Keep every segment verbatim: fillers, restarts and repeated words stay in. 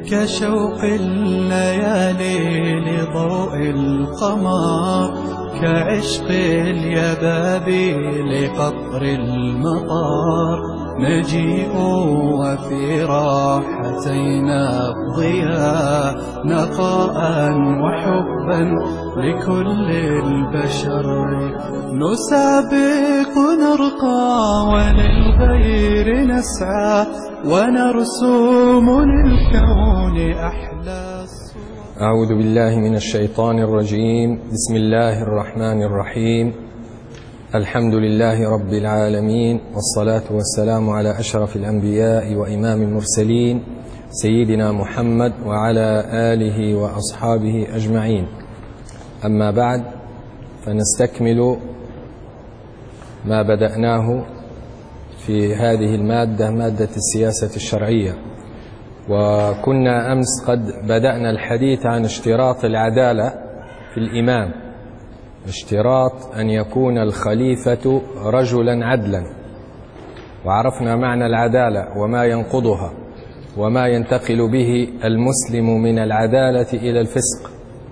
كشوق الليالي لضوء القمر، كعشق اليبابي لقطر المطار، نجيء وفي راحتينا الضياء، نقاء وحبا لكل البشر، نسابق نرقى وللغير نسعى، ونرسوم للكون أحلى الصور. أعوذ بالله من الشيطان الرجيم. بسم الله الرحمن الرحيم. الحمد لله رب العالمين، والصلاة والسلام على أشرف الأنبياء وإمام المرسلين سيدنا محمد وعلى آله وأصحابه أجمعين. أما بعد، فنستكمل ما بدأناه في هذه المادة، مادة السياسة الشرعية. وكنا أمس قد بدأنا الحديث عن اشتراط العدالة في الإمام، اشتراط أن يكون الخليفة رجلا عدلا، وعرفنا معنى العدالة وما ينقضها وما ينتقل به المسلم من العدالة إلى الفسق.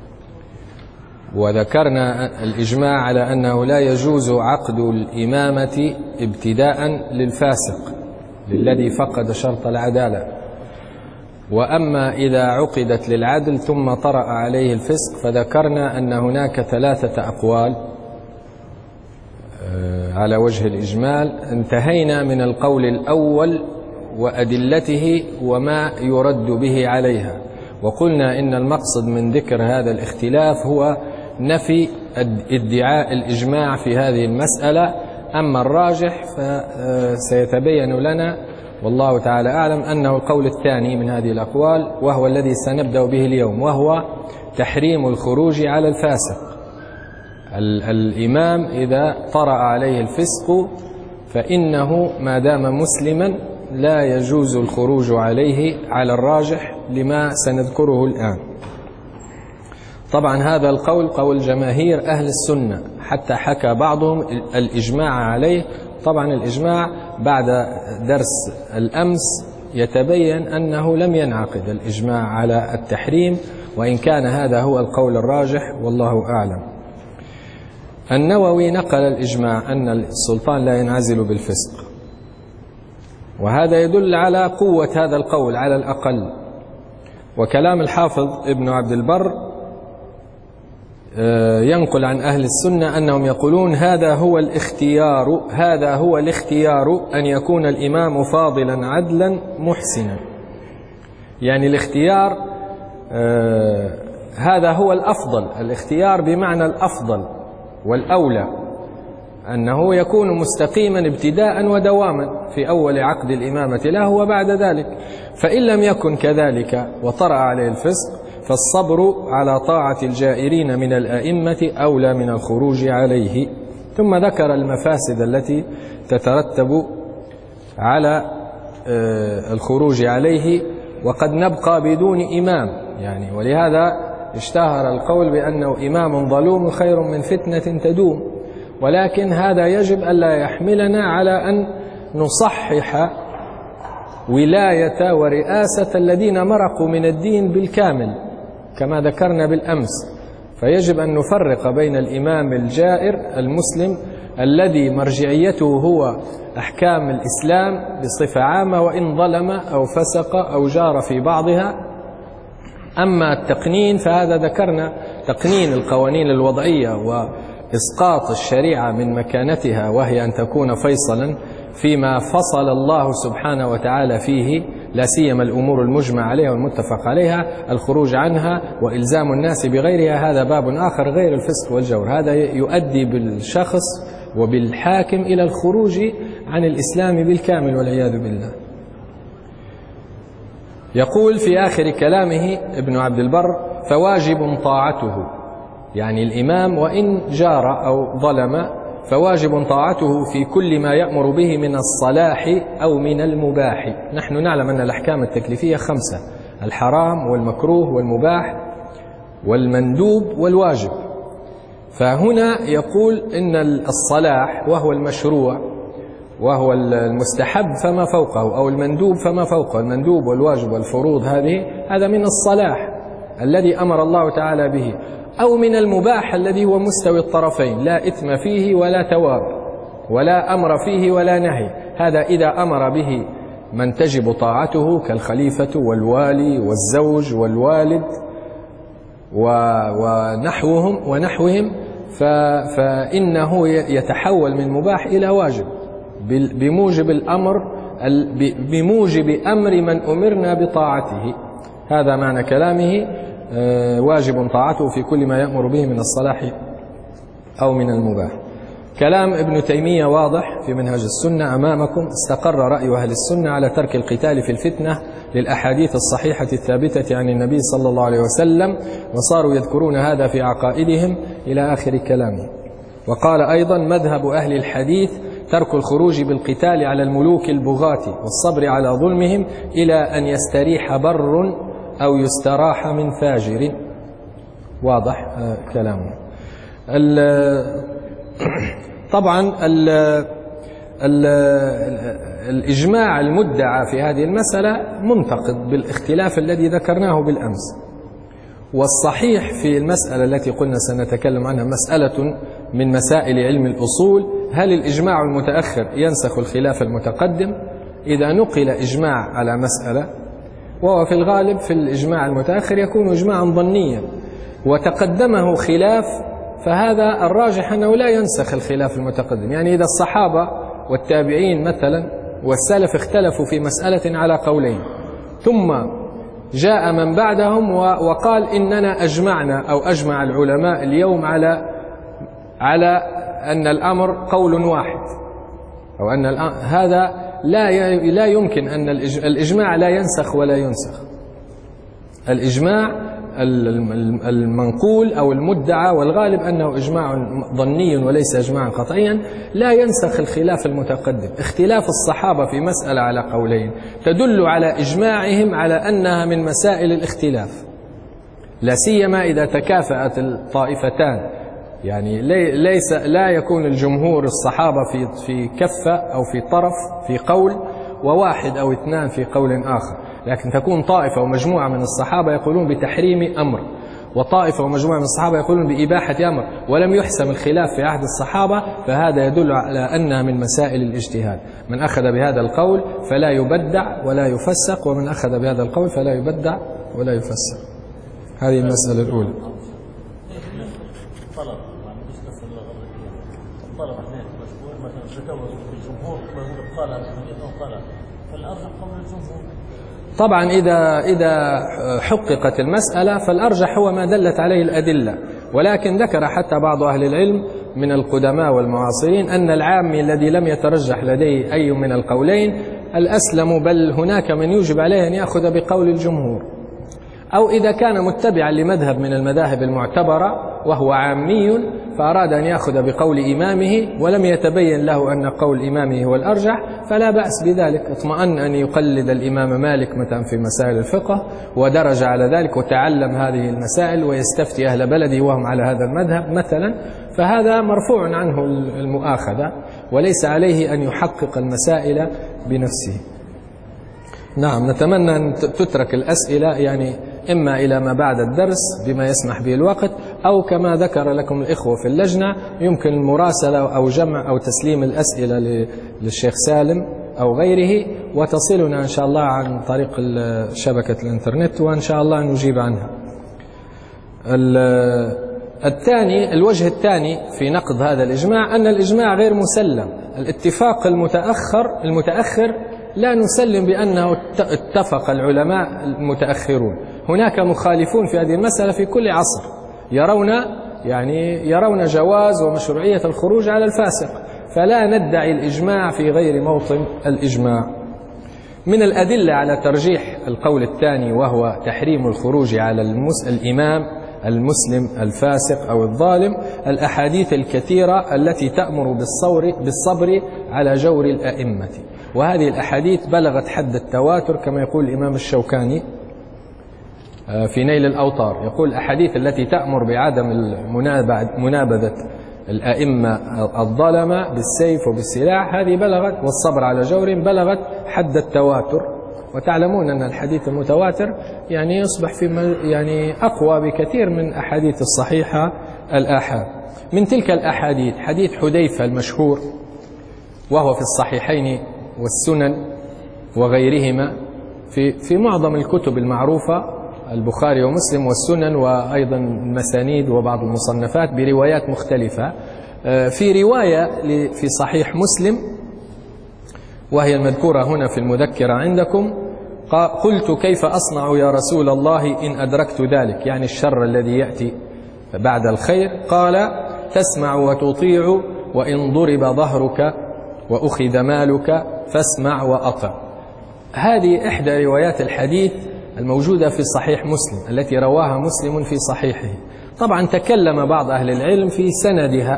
وذكرنا الإجماع على أنه لا يجوز عقد الإمامة ابتداء للفاسق للذي فقد شرط العدالة، وأما إذا عقدت للعدل ثم طرأ عليه الفسق فذكرنا أن هناك ثلاثة أقوال على وجه الإجمال. انتهينا من القول الأول وأدلته وما يرد به عليها، وقلنا إن المقصد من ذكر هذا الاختلاف هو نفي ادعاء الإجماع في هذه المسألة. أما الراجح فسيتبين لنا والله تعالى أعلم أنه القول الثاني من هذه الأقوال، وهو الذي سنبدأ به اليوم، وهو تحريم الخروج على الفاسق. الإمام إذا طرأ عليه الفسق فإنه ما دام مسلما لا يجوز الخروج عليه على الراجح لما سنذكره الآن. طبعا هذا القول قول جماهير أهل السنة، حتى حكى بعضهم الإجماع عليه. طبعا الإجماع بعد درس الأمس يتبين أنه لم ينعقد الإجماع على التحريم، وإن كان هذا هو القول الراجح والله أعلم. النووي نقل الإجماع أن السلطان لا ينعزل بالفسق، وهذا يدل على قوة هذا القول على الأقل. وكلام الحافظ ابن عبد البر ينقل عن أهل السنة أنهم يقولون هذا هو الاختيار هذا هو الاختيار أن يكون الإمام فاضلا عدلا محسنا. يعني الاختيار هذا هو الأفضل، الاختيار بمعنى الأفضل والأولى، أنه يكون مستقيما ابتداء ودواما في أول عقد الإمامة له وبعد ذلك. فإن لم يكن كذلك وطرأ عليه الفسق فالصبر على طاعة الجائرين من الأئمة أولى من الخروج عليه. ثم ذكر المفاسد التي تترتب على الخروج عليه، وقد نبقى بدون إمام يعني. ولهذا اشتهر القول بأنه إمام ظلوم خير من فتنة تدوم. ولكن هذا يجب ألا يحملنا على أن نصحح ولاية ورئاسة الذين مرقوا من الدين بالكامل كما ذكرنا بالأمس. فيجب أن نفرق بين الإمام الجائر المسلم الذي مرجعيته هو أحكام الإسلام بصفة عامة، وإن ظلم أو فسق أو جار في بعضها. أما التقنين فهذا ذكرنا تقنين القوانين الوضعية وإسقاط الشريعة من مكانتها، وهي أن تكون فيصلا فيما فصل الله سبحانه وتعالى فيه، لا سيما الأمور المجمع عليها والمتفق عليها. الخروج عنها وإلزام الناس بغيرها هذا باب آخر غير الفسق والجور. هذا يؤدي بالشخص وبالحاكم إلى الخروج عن الإسلام بالكامل والعياذ بالله. يقول في آخر كلامه ابن عبد البر: فواجب طاعته، يعني الإمام وإن جار أو ظلم فواجب طاعته في كل ما يأمر به من الصلاح أو من المباح. نحن نعلم أن الأحكام التكليفية خمسة: الحرام والمكروه والمباح والمندوب والواجب. فهنا يقول إن الصلاح وهو المشروع وهو المستحب فما فوقه، أو المندوب فما فوقه. المندوب والواجب والفروض هذه هذا من الصلاح الذي أمر الله تعالى به، أو من المباح الذي هو مستوي الطرفين، لا إثم فيه ولا تواب، ولا أمر فيه ولا نهي. هذا إذا أمر به من تجب طاعته كالخليفة والوالي والزوج والوالد ونحوهم ونحوهم فإنه يتحول من مباح إلى واجب بموجب الأمر بموجب أمر من أمرنا بطاعته. هذا معنى كلامه واجب طاعته في كل ما يأمر به من الصلاح أو من المباح. كلام ابن تيمية واضح في منهج السنة أمامكم. استقر رأي أهل السنة على ترك القتال في الفتنة للأحاديث الصحيحة الثابتة عن النبي صلى الله عليه وسلم، وصاروا يذكرون هذا في عقائدهم إلى آخر كلامه. وقال أيضا: مذهب أهل الحديث ترك الخروج بالقتال على الملوك البغاة والصبر على ظلمهم إلى أن يستريح بر أو يستراح من فاجر. واضح كلامه. طبعا ال ال الإجماع المدعى في هذه المسألة منتقد بالاختلاف الذي ذكرناه بالأمس. والصحيح في المسألة التي قلنا سنتكلم عنها مسألة من مسائل علم الأصول: هل الإجماع المتأخر ينسخ الخلاف المتقدم؟ إذا نقل إجماع على مسألة، وهو في الغالب في الإجماع المتأخر يكون إجماعا ظنيا، وتقدمه خلاف، فهذا الراجح أنه لا ينسخ الخلاف المتقدم. يعني إذا الصحابة والتابعين مثلا والسلف اختلفوا في مسألة على قولين، ثم جاء من بعدهم وقال إننا أجمعنا أو أجمع العلماء اليوم على على أن الأمر قول واحد، أو أن هذا لا لا يمكن أن الإجماع لا ينسخ ولا ينسخ. الإجماع المنقول أو المدعى والغالب أنه إجماع ظني وليس إجماعا قطعيا لا ينسخ الخلاف المتقدم. اختلاف الصحابة في مسألة على قولين تدل على إجماعهم على أنها من مسائل الاختلاف، لا سيما إذا تكافأت الطائفتان. يعني ليس لا يكون الجمهور الصحابة في في كفة أو في طرف في قول، وواحد أو اثنان في قول آخر، لكن تكون طائفة ومجموعة من الصحابة يقولون بتحريم أمر، وطائفة ومجموعة من الصحابة يقولون بإباحة أمر، ولم يحسم الخلاف في عهد الصحابة، فهذا يدل على أنها من مسائل الاجتهاد. من أخذ بهذا القول فلا يبدع ولا يفسق، ومن أخذ بهذا القول فلا يبدع ولا يفسق. هذه المسألة الأولى. طبعا إذا إذا حققت المسألة فالأرجح هو ما دلت عليه الأدلة، ولكن ذكر حتى بعض أهل العلم من القدماء والمعاصرين أن العامي الذي لم يترجح لديه أي من القولين الأسلم، بل هناك من يوجب عليه أن يأخذ بقول الجمهور. أو إذا كان متبعا لمذهب من المذاهب المعتبرة وهو عامي فأراد أن يأخذ بقول إمامه ولم يتبين له أن قول إمامه هو الأرجح فلا بأس بذلك. اطمأن أن يقلد الإمام مالك مثلا في مسائل الفقه ودرج على ذلك وتعلم هذه المسائل ويستفتي أهل بلده وهم على هذا المذهب مثلا، فهذا مرفوع عنه المؤاخذة وليس عليه أن يحقق المسائل بنفسه. نعم، نتمنى أن تترك الأسئلة يعني إما إلى ما بعد الدرس بما يسمح به الوقت، أو كما ذكر لكم الإخوة في اللجنة يمكن المراسلة أو جمع أو تسليم الأسئلة للشيخ سالم أو غيره وتصلنا إن شاء الله عن طريق شبكة الإنترنت، وإن شاء الله نجيب عنها. الثاني الوجه الثاني في نقد هذا الإجماع أن الإجماع غير مسلم. الاتفاق المتأخر المتأخر لا نسلم بأنه اتفق العلماء المتأخرون، هناك مخالفون في هذه المسألة في كل عصر يرون يعني يرون جواز ومشروعية الخروج على الفاسق، فلا ندعي الإجماع في غير موطن الإجماع. من الأدلة على ترجيح القول الثاني وهو تحريم الخروج على المس... الإمام المسلم الفاسق أو الظالم الأحاديث الكثيرة التي تأمر بالصبر, بالصبر على جور الأئمة، وهذه الأحاديث بلغت حد التواتر كما يقول الإمام الشوكاني في نيل الأوطار، يقول الأحاديث التي تأمر بعدم منابذة الأئمة الظلمة بالسيف وبالسلاح، هذه بلغت، والصبر على جور بلغت حد التواتر. وتعلمون أن الحديث المتواتر يعني يصبح في يعني أقوى بكثير من أحاديث الصحيحة الآحاد. من تلك الأحاديث حديث حذيفة المشهور، وهو في الصحيحين والسنن وغيرهما، في في معظم الكتب المعروفة، البخاري ومسلم والسنن، وأيضا المسانيد وبعض المصنفات بروايات مختلفة. في رواية في صحيح مسلم وهي المذكورة هنا في المذكرة عندكم، قلت كيف أصنع يا رسول الله إن أدركت ذلك، يعني الشر الذي يأتي بعد الخير. قال تسمع وتطيع، وإن ضرب ظهرك وأخذ مالك فاسمع وأطع. هذه إحدى روايات الحديث الموجودة في صحيح مسلم التي رواها مسلم في صحيحه. طبعا تكلم بعض أهل العلم في سندها،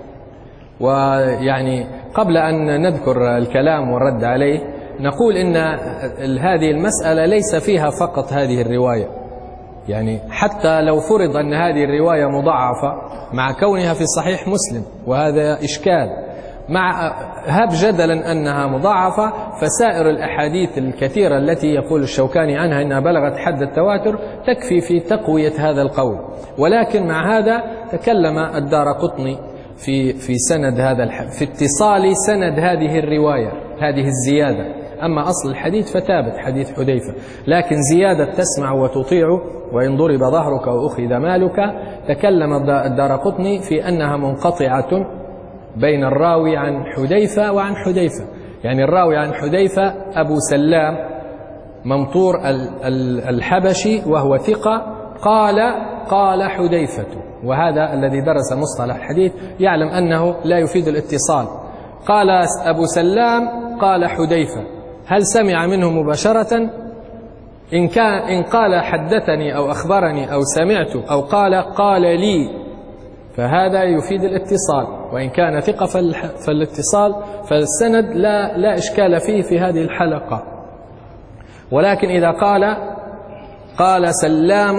ويعني قبل أن نذكر الكلام والرد عليه نقول إن هذه المسألة ليس فيها فقط هذه الرواية، يعني حتى لو فرض أن هذه الرواية مضاعفة مع كونها في صحيح مسلم، وهذا إشكال، مع هب جدلا أنها مضاعفة، فسائر الأحاديث الكثيرة التي يقول الشوكاني عنها أنها بلغت حد التواتر تكفي في تقوية هذا القول. ولكن مع هذا تكلم الدارقطني في في سند هذا الح... في اتصال سند هذه الرواية، هذه الزيادة. أما أصل الحديث فثابت حديث حذيفة، لكن زيادة تسمع وتطيع وإن ضرب ظهرك وأخذ مالك، تكلم الدارقطني في أنها منقطعة بين الراوي عن حذيفة وعن حذيفة. يعني الراوي عن حذيفة أبو سلام ممطور الحبشي وهو ثقة، قال قال حذيفة، وهذا الذي درس مصطلح الحديث يعلم أنه لا يفيد الاتصال. قال أبو سلام قال حذيفة، هل سمع منه مباشرة؟ إن كان إن قال حدثني أو أخبرني أو سمعت أو قال قال لي، فهذا يفيد الاتصال. وإن كان ثقة فالاتصال فالسند لا لا إشكال فيه في هذه الحلقة. ولكن إذا قال قال سلام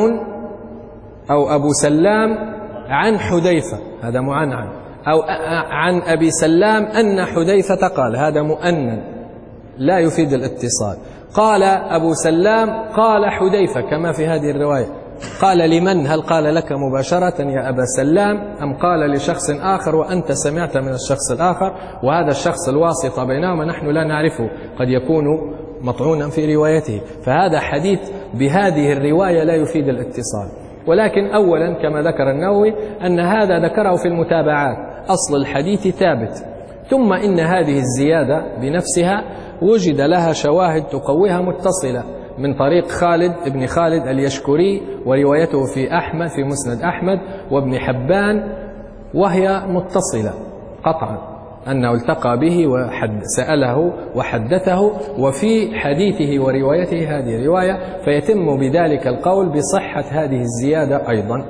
أو أبو سلام عن حذيفة، هذا معنعن، أو عن أبي سلام أن حذيفة قال، هذا مؤنن لا يفيد الاتصال. قال أبو سلام قال حذيفة كما في هذه الرواية، قال لمن؟ هل قال لك مباشرة يا أبا سلام أم قال لشخص آخر وأنت سمعت من الشخص الآخر؟ وهذا الشخص الواسطة بينهما نحن لا نعرفه، قد يكون مطعونا في روايته، فهذا حديث بهذه الرواية لا يفيد الاتصال. ولكن أولا كما ذكر النووي أن هذا ذكره في المتابعات، أصل الحديث ثابت، ثم إن هذه الزيادة بنفسها وجد لها شواهد تقويها متصلة من طريق خالد ابن خالد اليشكري، وروايته في أحمد في مسند أحمد وابن حبان، وهي متصلة قطعا أنه التقى به وسأله وحدثه، وفي حديثه وروايته هذه رواية، فيتم بذلك القول بصحة هذه الزيادة أيضا.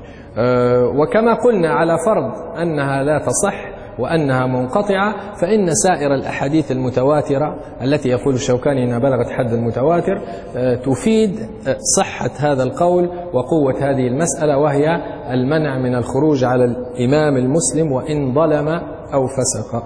وكما قلنا على فرض أنها لا تصح وأنها منقطعة، فإن سائر الأحاديث المتواترة التي يقول الشوكاني أنها بلغت حد المتواتر تفيد صحة هذا القول وقوة هذه المسألة، وهي المنع من الخروج على الإمام المسلم وإن ظلم أو فسق.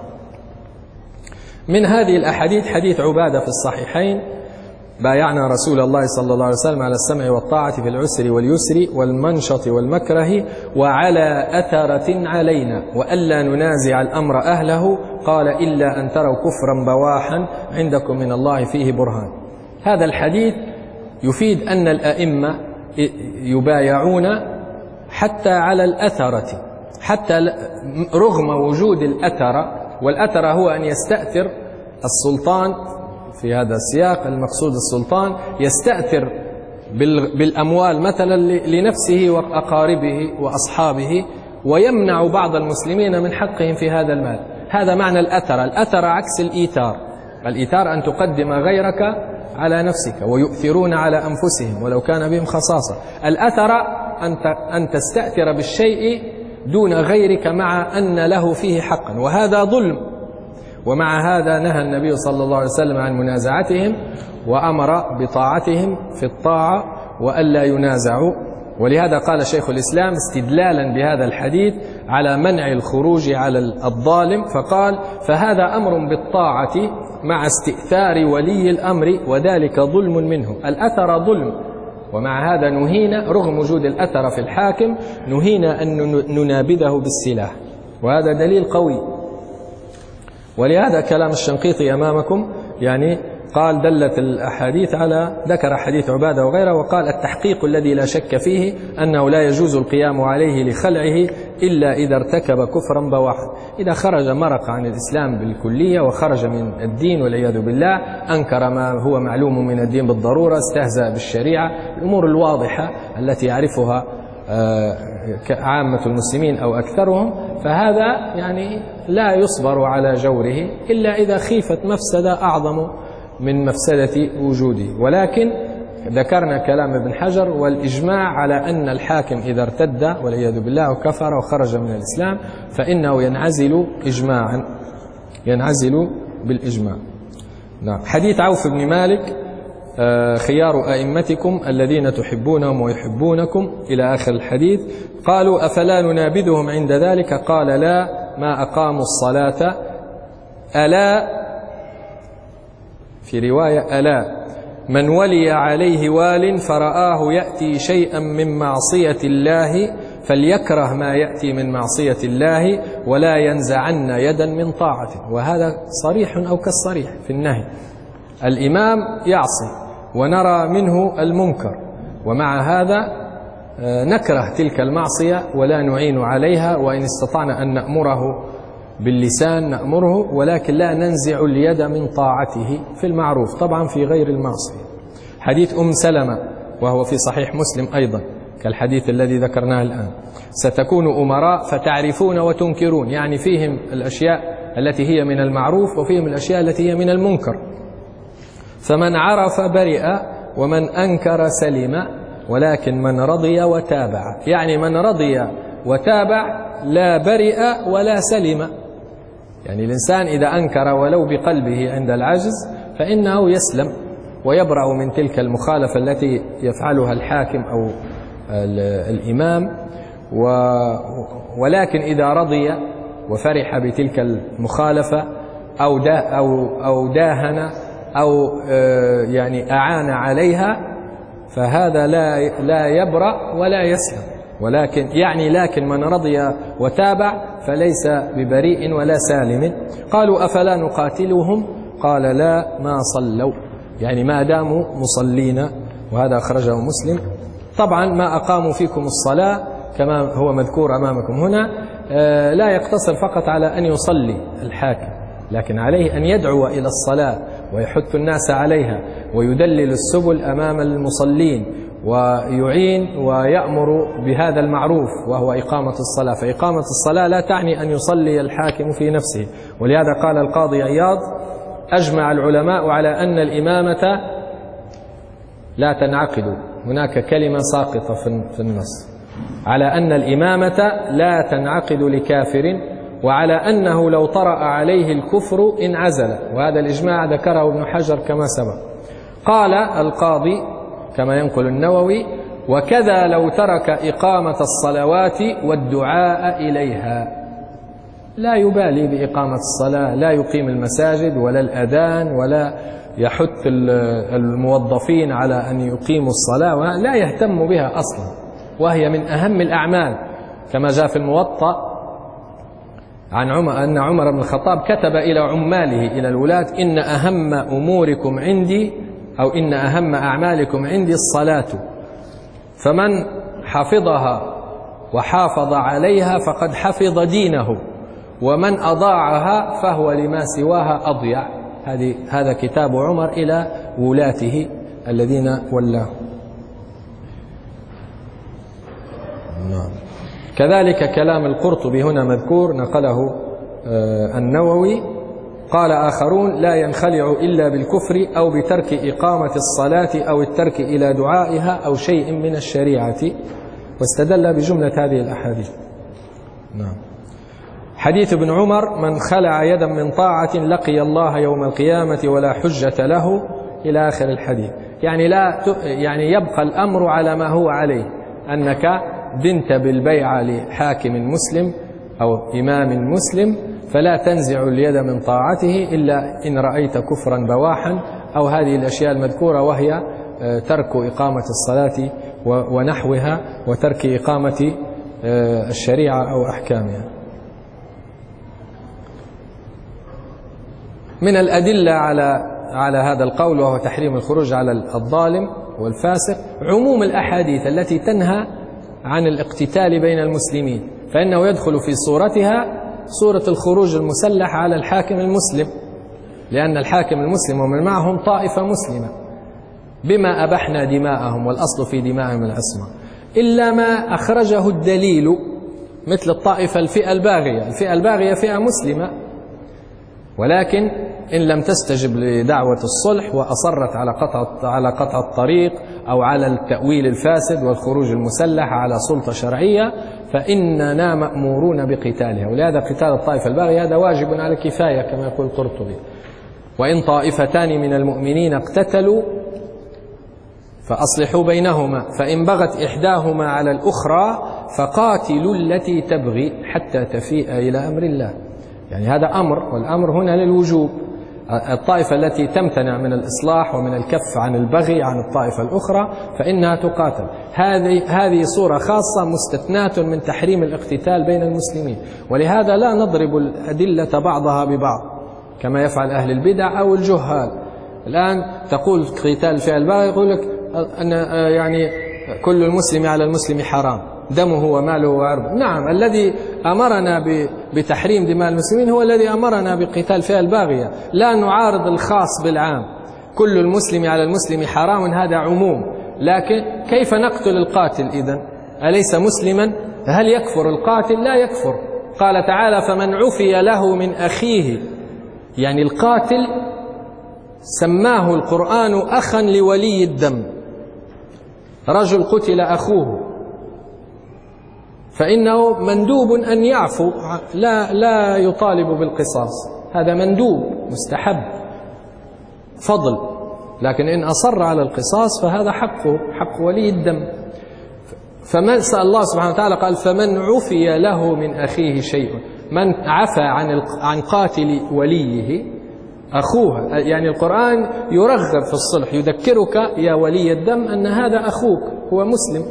من هذه الأحاديث حديث عبادة في الصحيحين: بايعنا رسول الله صلى الله عليه وسلم على السمع والطاعة في العسر واليسر والمنشط والمكره وعلى أثرة علينا وألا ننازع الأمر أهله، قال إلا أن تروا كفرا بواحا عندكم من الله فيه برهان. هذا الحديث يفيد أن الأئمة يبايعون حتى على الأثرة، حتى رغم وجود الأثرة، والأثرة هو أن يستأثر السلطان، في هذا السياق المقصود السلطان يستأثر بالأموال مثلا لنفسه وأقاربه وأصحابه، ويمنع بعض المسلمين من حقهم في هذا المال. هذا معنى الأثر. الأثر عكس الإيثار. الإيثار أن تقدم غيرك على نفسك، ويؤثرون على أنفسهم ولو كان بهم خصاصة. الأثر أن تستأثر بالشيء دون غيرك مع أن له فيه حقا، وهذا ظلم. ومع هذا نهى النبي صلى الله عليه وسلم عن منازعتهم، وأمر بطاعتهم في الطاعة وألا ينازعوا. ولهذا قال شيخ الإسلام استدلالا بهذا الحديث على منع الخروج على الظالم، فقال: فهذا أمر بالطاعة مع استئثار ولي الأمر وذلك ظلم منه. الأثر ظلم، ومع هذا نهينا رغم وجود الأثر في الحاكم نهينا أن ننابذه بالسلاح، وهذا دليل قوي. ولهذا كلام الشنقيطي أمامكم يعني قال دلت الأحاديث على، ذكر حديث عبادة وغيره، وقال: التحقيق الذي لا شك فيه أنه لا يجوز القيام عليه لخلعه إلا إذا ارتكب كفرا بواحا. إذا خرج مرق عن الإسلام بالكلية وخرج من الدين والعياذ بالله، أنكر ما هو معلوم من الدين بالضرورة، استهزأ بالشريعة، الأمور الواضحة التي يعرفها عامة المسلمين أو أكثرهم، فهذا يعني لا يصبر على جوره إلا إذا خيفت مفسدة أعظم من مفسدة وجوده. ولكن ذكرنا كلام ابن حجر والإجماع على أن الحاكم إذا ارتد والعياذ بالله وكفر وخرج من الإسلام فإنه ينعزل إجماعا، ينعزل بالإجماع. نعم. حديث عوف بن مالك: خيار أئمتكم الذين تحبونهم ويحبونكم، إلى آخر الحديث. قالوا: أفلا ننابذهم عند ذلك؟ قال: لا، ما أقاموا الصلاة. ألا، في رواية ألا، من ولي عليه وال فرآه يأتي شيئا من معصية الله فليكره ما يأتي من معصية الله ولا ينزعن يدا من طاعته. وهذا صريح أو كالصريح في النهي. الإمام يعصي ونرى منه المنكر، ومع هذا نكره تلك المعصية ولا نعين عليها، وإن استطعنا أن نأمره باللسان نأمره، ولكن لا ننزع اليد من طاعته في المعروف، طبعا في غير المعصية. حديث أم سلمة وهو في صحيح مسلم أيضا كالحديث الذي ذكرناه الآن: ستكون أمراء فتعرفون وتنكرون، يعني فيهم الأشياء التي هي من المعروف وفيهم الأشياء التي هي من المنكر، فمن عرف برئ ومن أنكر سلم، ولكن من رضي وتابع، يعني من رضي وتابع لا برئ ولا سلم. يعني الإنسان إذا أنكر ولو بقلبه عند العجز فإنه يسلم ويبرأ من تلك المخالفة التي يفعلها الحاكم أو الإمام، ولكن إذا رضي وفرح بتلك المخالفة أو دا أو أو داهن أو يعني أعان عليها فهذا لا لا يبرأ ولا يسلم. ولكن يعني لكن من رضي وتابع فليس ببريء ولا سالم. قالوا: أفلا نقاتلهم؟ قال: لا، ما صلوا، يعني ما داموا مصلين، وهذا أخرجه مسلم. طبعا ما أقاموا فيكم الصلاة كما هو مذكور أمامكم هنا لا يقتصر فقط على أن يصلي الحاكم، لكن عليه أن يدعو إلى الصلاة ويحث الناس عليها ويدلل السبل أمام المصلين ويعين ويأمر بهذا المعروف وهو إقامة الصلاة. فإقامة الصلاة لا تعني أن يصلي الحاكم في نفسه. ولهذا قال القاضي عياض: أجمع العلماء على أن الإمامة لا تنعقد، هناك كلمة ساقطة في النص، على أن الإمامة لا تنعقد لكافر، وعلى أنه لو طرأ عليه الكفر انعزل، وهذا الإجماع ذكره ابن حجر كما سبق. قال القاضي كما ينقل النووي: وكذا لو ترك إقامة الصلوات والدعاء إليها، لا يبالي بإقامة الصلاة، لا يقيم المساجد ولا الأذان ولا يحث الموظفين على أن يقيموا الصلاة، لا يهتم بها أصلا، وهي من أهم الأعمال، كما جاء في الموطأ عن عمر أن عمر بن الخطاب كتب إلى عماله إلى الولاة: إن أهم أموركم عندي أو إن أهم أعمالكم عندي الصلاة، فمن حفظها وحافظ عليها فقد حفظ دينه، ومن أضاعها فهو لما سواها أضيع. هذه هذا كتاب عمر إلى ولاته الذين ولاه. نعم. كذلك كلام القرطبي هنا مذكور نقله النووي: قال آخرون: لا ينخلع إلا بالكفر أو بترك إقامة الصلاة أو الترك إلى دعائها أو شيء من الشريعة، واستدل بجملة هذه الأحاديث. نعم. حديث ابن عمر: من خلع يدا من طاعة لقي الله يوم القيامة ولا حجة له، إلى آخر الحديث. يعني لا يعني يبقى الأمر على ما هو عليه، أنك دنت بالبيعة لحاكم مسلم أو إمام مسلم فلا تنزع اليد من طاعته إلا إن رأيت كفرا بواحا أو هذه الأشياء المذكورة، وهي ترك إقامة الصلاة ونحوها وترك إقامة الشريعة أو أحكامها. من الأدلة على على هذا القول وهو تحريم الخروج على الظالم والفاسق عموم الأحاديث التي تنهى عن الاقتتال بين المسلمين، فإنه يدخل في صورتها صورة الخروج المسلح على الحاكم المسلم، لأن الحاكم المسلم ومن معهم طائفة مسلمة بما أبحنا دماءهم، والأصل في دماءهم العصمة، إلا ما أخرجه الدليل مثل الطائفة الفئة الباغية. الفئة الباغية فئة مسلمة، ولكن إن لم تستجب لدعوة الصلح وأصرت على قطع على قطع الطريق أو على التأويل الفاسد والخروج المسلح على سلطة شرعية فإننا مأمورون بقتالها. ولهذا قتال الطائفة الباغية هذا واجب على الكفاية كما يقول القرطبي. وإن طائفتان من المؤمنين اقتتلوا فأصلحوا بينهما فإن بغت إحداهما على الأخرى فقاتلوا التي تبغي حتى تفيء إلى أمر الله. يعني هذا أمر، والأمر هنا للوجوب. الطائفة التي تمتنع من الإصلاح ومن الكف عن البغي عن الطائفة الأخرى فإنها تقاتل. هذه هذه صورة خاصة مستثناة من تحريم الاقتتال بين المسلمين، ولهذا لا نضرب الأدلة بعضها ببعض كما يفعل أهل البدع أو الجهال. الآن تقول قتال الفئة الباغية يقول لك أن يعني كل المسلم على المسلم حرام دمه وماله وعرضه. نعم، الذي أمرنا بتحريم دماء المسلمين هو الذي أمرنا بقتال الفئة الباغية، لا نعارض الخاص بالعام. كل المسلم على المسلم حرام هذا عموم، لكن كيف نقتل القاتل إذن؟ أليس مسلما؟ هل يكفر القاتل؟ لا يكفر. قال تعالى فمن عفي له من أخيه، يعني القاتل سماه القرآن أخا لولي الدم. رجل قتل أخوه فإنه مندوب أن يعفو، لا لا يطالب بالقصاص، هذا مندوب مستحب فضل. لكن إن أصر على القصاص فهذا حقه، حق ولي الدم. فمن سأل الله سبحانه وتعالى قال فمن عفي له من أخيه شيء، من عفى عن عن قاتل وليه أخوه. يعني القرآن يرغب في الصلح، يذكرك يا ولي الدم أن هذا أخوك هو مسلم،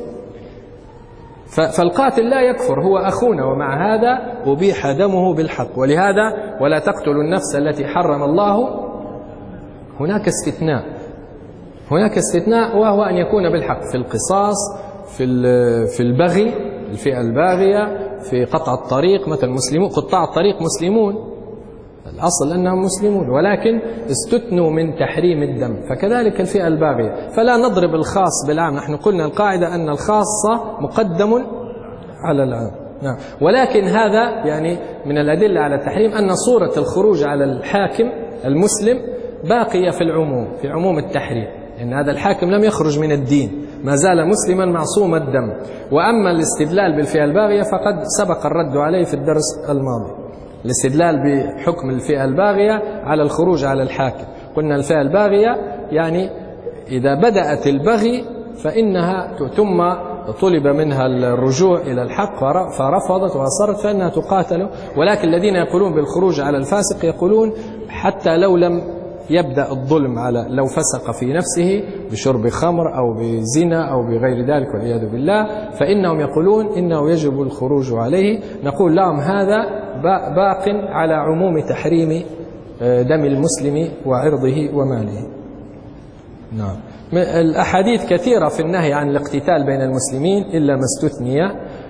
فالقاتل لا يكفر، هو أخونا، ومع هذا أبيح دمه بالحق. ولهذا ولا تقتلوا النفس التي حرم الله. هناك استثناء، هناك استثناء وهو أن يكون بالحق في القصاص، في في البغي، الفئة الباغية، في قطع الطريق. مثل المسلمون قطاع الطريق مسلمون، الأصل أنهم مسلمون، ولكن استثنوا من تحريم الدم. فكذلك الفئة الباغية، فلا نضرب الخاص بالعام. نحن قلنا القاعدة أن الخاص مقدم على العام. نعم. ولكن هذا يعني من الأدلة على التحريم أن صورة الخروج على الحاكم المسلم باقية في العموم، في عموم التحريم، إن هذا الحاكم لم يخرج من الدين، ما زال مسلما معصوم الدم. وأما الاستدلال بالفئة الباغية فقد سبق الرد عليه في الدرس الماضي. الاستدلال بحكم الفئة الباغية على الخروج على الحاكم، قلنا الفئة الباغية يعني إذا بدأت البغي فإنها ثم طلب منها الرجوع إلى الحق فرفضت وأصرت فإنها تقاتل. ولكن الذين يقولون بالخروج على الفاسق يقولون حتى لو لم يبدأ الظلم على، لو فسق في نفسه بشرب خمر أو بزنا أو بغير ذلك والعياذ بالله، فإنهم يقولون إنه يجب الخروج عليه. نقول لهم هذا باق على عموم تحريم دم المسلم وعرضه وماله. نعم. الأحاديث كثيرة في النهي عن الاقتتال بين المسلمين إلا ما استثني.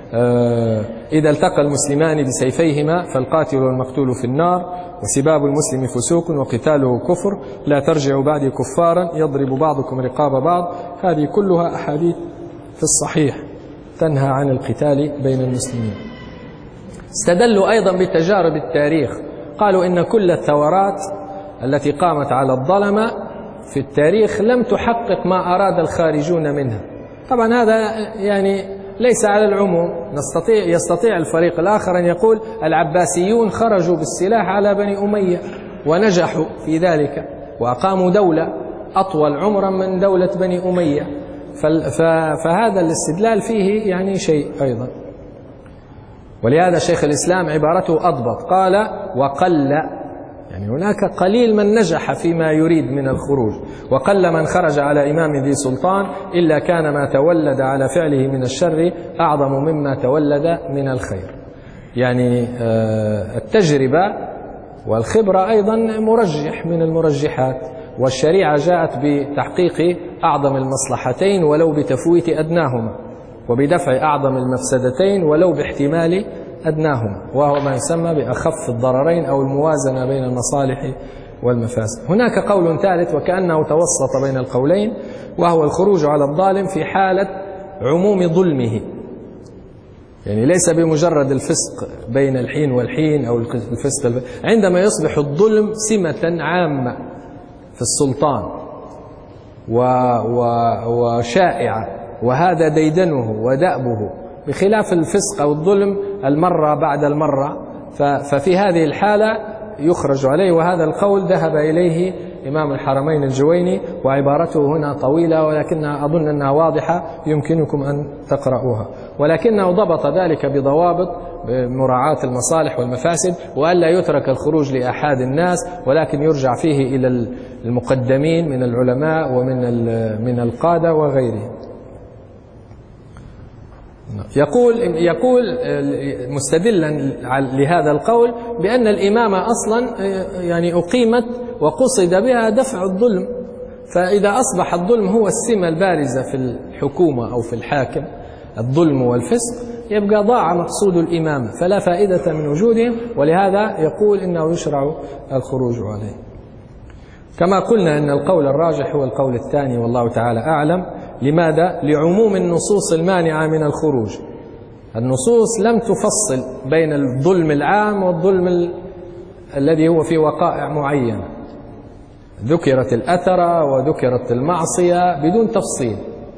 إذا التقى المسلمان بسيفيهما فالقاتل والمقتول في النار، وسباب المسلم فسوق وقتاله كفر، لا ترجعوا بعدي كفارا يضرب بعضكم رقاب بعض. هذه كلها أحاديث في الصحيح تنهى عن القتال بين المسلمين. استدلوا أيضا بتجارب التاريخ، قالوا إن كل الثورات التي قامت على الظلمة في التاريخ لم تحقق ما أراد الخارجون منها. طبعا هذا يعني ليس على العموم، نستطيع يستطيع الفريق الآخر أن يقول العباسيون خرجوا بالسلاح على بني أمية ونجحوا في ذلك وأقاموا دولة أطول عمرا من دولة بني أمية، فهذا الاستدلال فيه يعني شيء أيضا. ولهذا شيخ الإسلام عبارته أضبط، قال وقل، يعني هناك قليل من نجح فيما يريد من الخروج، وقل من خرج على إمام ذي سلطان إلا كان ما تولد على فعله من الشر أعظم مما تولد من الخير. يعني التجربة والخبرة أيضا مرجح من المرجحات، والشريعة جاءت بتحقيق أعظم المصلحتين ولو بتفويت أدناهما، وبدفع أعظم المفسدتين ولو باحتمال أدناهما، وهو ما يسمى بأخف الضررين أو الموازنة بين المصالح والمفاسد. هناك قول ثالث وكأنه توسط بين القولين، وهو الخروج على الظالم في حالة عموم ظلمه، يعني ليس بمجرد الفسق بين الحين والحين أو الفسق، عندما يصبح الظلم سمة عامة في السلطان وشائعة، وهذا ديدنه ودأبه، بخلاف الفسق أو الظلم المرة بعد المرة، ففي هذه الحالة يخرج عليه. وهذا القول ذهب إليه إمام الحرمين الجويني، وعبارته هنا طويلة ولكنها أظن أنها واضحة يمكنكم أن تقرأوها، ولكنه ضبط ذلك بضوابط بمراعاة المصالح والمفاسد، وألا يترك الخروج لأحد الناس، ولكن يرجع فيه إلى المقدمين من العلماء ومن من القادة وغيرهم. يقول يقول مستدلا لهذا القول بأن الإمامة أصلا يعني أقيمت وقصد بها دفع الظلم، فإذا أصبح الظلم هو السمة البارزة في الحكومة أو في الحاكم، الظلم والفسق، يبقى ضاع مقصود الإمامة، فلا فائدة من وجودهم، ولهذا يقول إنه يشرع الخروج عليه. كما قلنا أن القول الراجح هو القول الثاني والله تعالى أعلم. لماذا؟ لعموم النصوص المانعة من الخروج. النصوص لم تفصل بين الظلم العام والظلم ال... الذي هو في وقائع معينة، ذكرت الأثرة وذكرت المعصية بدون تفصيل.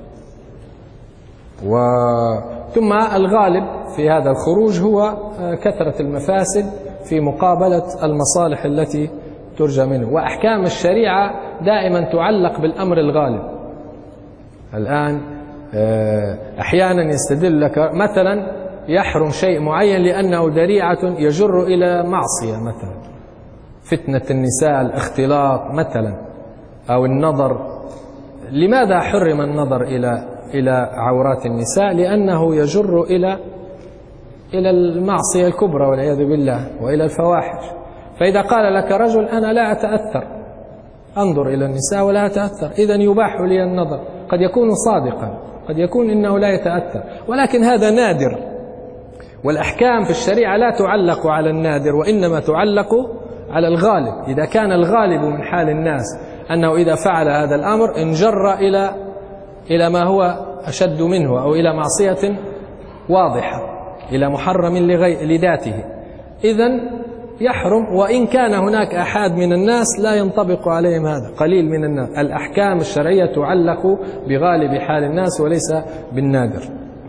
و... ثم الغالب في هذا الخروج هو كثرة المفاسد في مقابلة المصالح التي ترجى منه، وأحكام الشريعة دائما تعلق بالأمر الغالب. الآن أحيانا يستدل لك مثلا يحرم شيء معين لأنه ذريعة يجر إلى معصية، مثلا فتنة النساء، الاختلاط مثلا، أو النظر. لماذا حرم النظر إلى إلى عورات النساء؟ لأنه يجر إلى إلى المعصية الكبرى والعياذ بالله وإلى الفواحش. فإذا قال لك رجل أنا لا أتأثر، أنظر إلى النساء ولا أتأثر، إذن يباح لي النظر، قد يكون صادقا، قد يكون إنه لا يتأثر، ولكن هذا نادر، والأحكام في الشريعة لا تعلق على النادر وإنما تعلق على الغالب. إذا كان الغالب من حال الناس أنه إذا فعل هذا الأمر انجر إلى إلى ما هو أشد منه أو إلى معصية واضحة، إلى محرم لذاته، إذن يحرم. وإن كان هناك أحد من الناس لا ينطبق عليهم هذا، قليل من الناس. الأحكام الشرعية تعلق بغالب حال الناس وليس بالنادر.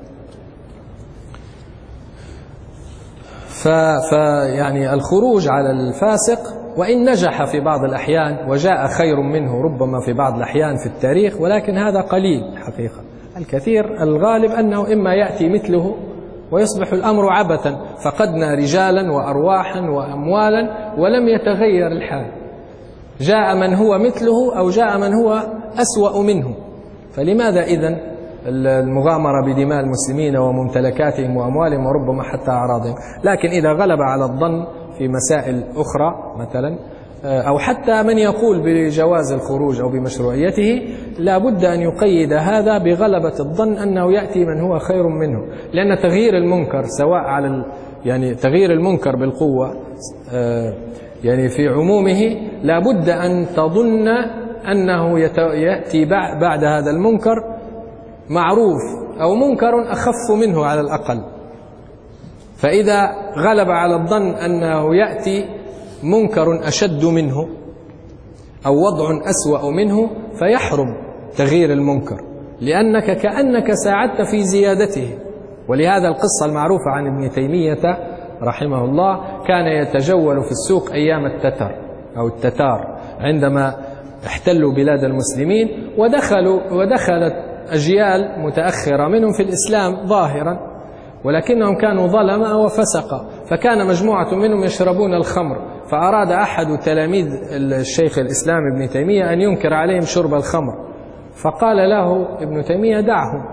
فيعني الخروج على الفاسق وإن نجح في بعض الأحيان وجاء خير منه ربما في بعض الأحيان في التاريخ، ولكن هذا قليل حقيقة. الكثير الغالب أنه إما يأتي مثله ويصبح الأمر عبثا، فقدنا رجالا وأرواحا وأموالا ولم يتغير الحال، جاء من هو مثله أو جاء من هو أسوأ منه. فلماذا إذن المغامرة بدماء المسلمين وممتلكاتهم وأموالهم وربما حتى أعراضهم؟ لكن إذا غلب على الظن في مسائل أخرى مثلا، أو حتى من يقول بجواز الخروج أو بمشروعيته، لا بد أن يقيد هذا بغلبة الظن أنه يأتي من هو خير منه، لأن تغيير المنكر سواء على يعني تغيير المنكر بالقوة يعني في عمومه لا بد أن تظن أنه يأتي بعد هذا المنكر معروف أو منكر أخف منه على الأقل. فإذا غلب على الظن أنه يأتي منكر أشد منه أو وضع أسوأ منه، فيحرم تغيير المنكر، لأنك كأنك ساعدت في زيادته. ولهذا القصة المعروفة عن ابن تيمية رحمه الله، كان يتجول في السوق أيام التتر أو التتار عندما احتلوا بلاد المسلمين، ودخلوا ودخلت أجيال متأخرة منهم في الإسلام ظاهرا، ولكنهم كانوا ظلمة وفسقة، فكان مجموعة منهم يشربون الخمر، فأراد أحد تلاميذ الشيخ الإسلام ابن تيمية أن ينكر عليهم شرب الخمر، فقال له ابن تيمية دعهم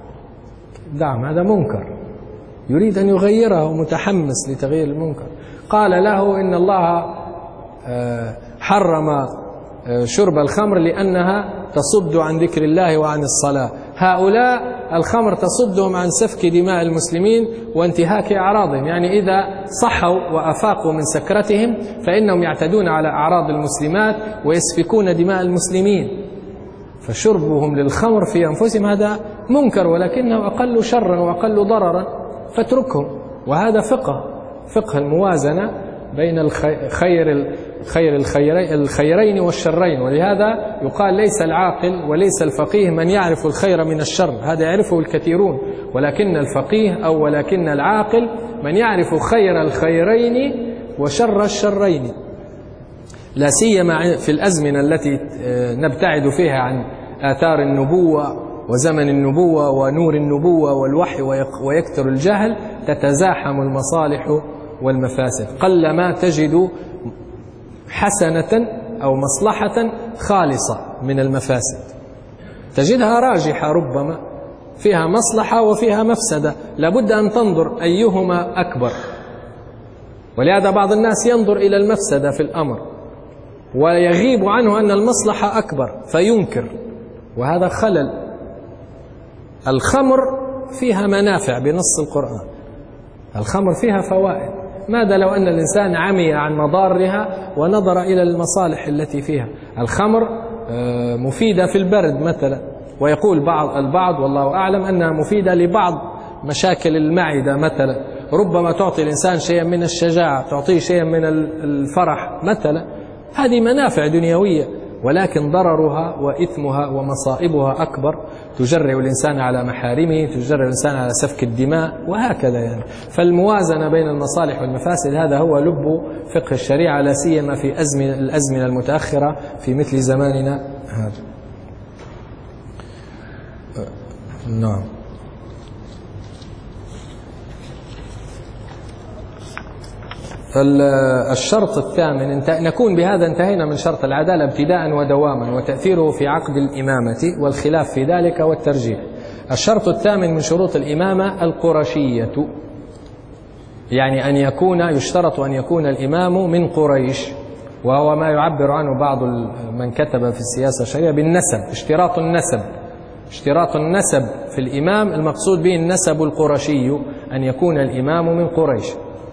دعهم هذا منكر، يريد أن يغيره متحمس لتغيير المنكر. قال له إن الله حرم شرب الخمر لأنها تصد عن ذكر الله وعن الصلاة، هؤلاء الخمر تصدهم عن سفك دماء المسلمين وانتهاك أعراضهم، يعني إذا صحوا وأفاقوا من سكرتهم فإنهم يعتدون على أعراض المسلمات ويسفكون دماء المسلمين، فشربهم للخمر في أنفسهم هذا منكر ولكنه أقل شرا وأقل ضررا، فاتركهم. وهذا فقه فقه الموازنة بين الخير خير الخيرين والشرين، ولهذا يقال ليس العاقل وليس الفقيه من يعرف الخير من الشر، هذا يعرفه الكثيرون، ولكن الفقيه أو ولكن العاقل من يعرف خير الخيرين وشر الشرين، لا سيما في الأزمنة التي نبتعد فيها عن آثار النبوة وزمن النبوة ونور النبوة والوحي ويكثر الجهل، تتزاحم المصالح والمفاسد، قلما تجد حسنة أو مصلحة خالصة من المفاسد، تجدها راجحة ربما فيها مصلحة وفيها مفسدة، لابد أن تنظر أيهما أكبر. ولهذا بعض الناس ينظر إلى المفسدة في الأمر ويغيب عنه أن المصلحة أكبر فينكر، وهذا خلل. الخمر فيها منافع بنص القرآن، الخمر فيها فوائد، ماذا لو أن الإنسان عمي عن مضارها ونظر إلى المصالح التي فيها؟ الخمر مفيدة في البرد مثلا، ويقول بعض البعض والله أعلم أنها مفيدة لبعض مشاكل المعدة مثلا، ربما تعطي الإنسان شيئا من الشجاعة، تعطيه شيئا من الفرح مثلا، هذه منافع دنيوية، ولكن ضررها وإثمها ومصائبها أكبر، تجرع الإنسان على محارمه، تجرع الإنسان على سفك الدماء وهكذا يعني. فالموازنة بين المصالح والمفاسد هذا هو لب فقه الشريعة، لا سيما في أزمنة الأزمنة المتأخرة في مثل زماننا هذا. نعم. فالشرط الثامن، نكون بهذا انتهينا من شرط العدالة ابتداء ودواما وتأثيره في عقد الإمامة والخلاف في ذلك والترجيح. الشرط الثامن من شروط الإمامة القرشية، يعني أن يكون يشترط أن يكون الإمام من قريش، وهو ما يعبر عنه بعض من كتب في السياسة الشرعية بالنسب، اشتراط النسب. اشتراط النسب في الإمام المقصود به النسب القرشي، أن يكون الإمام من قريش.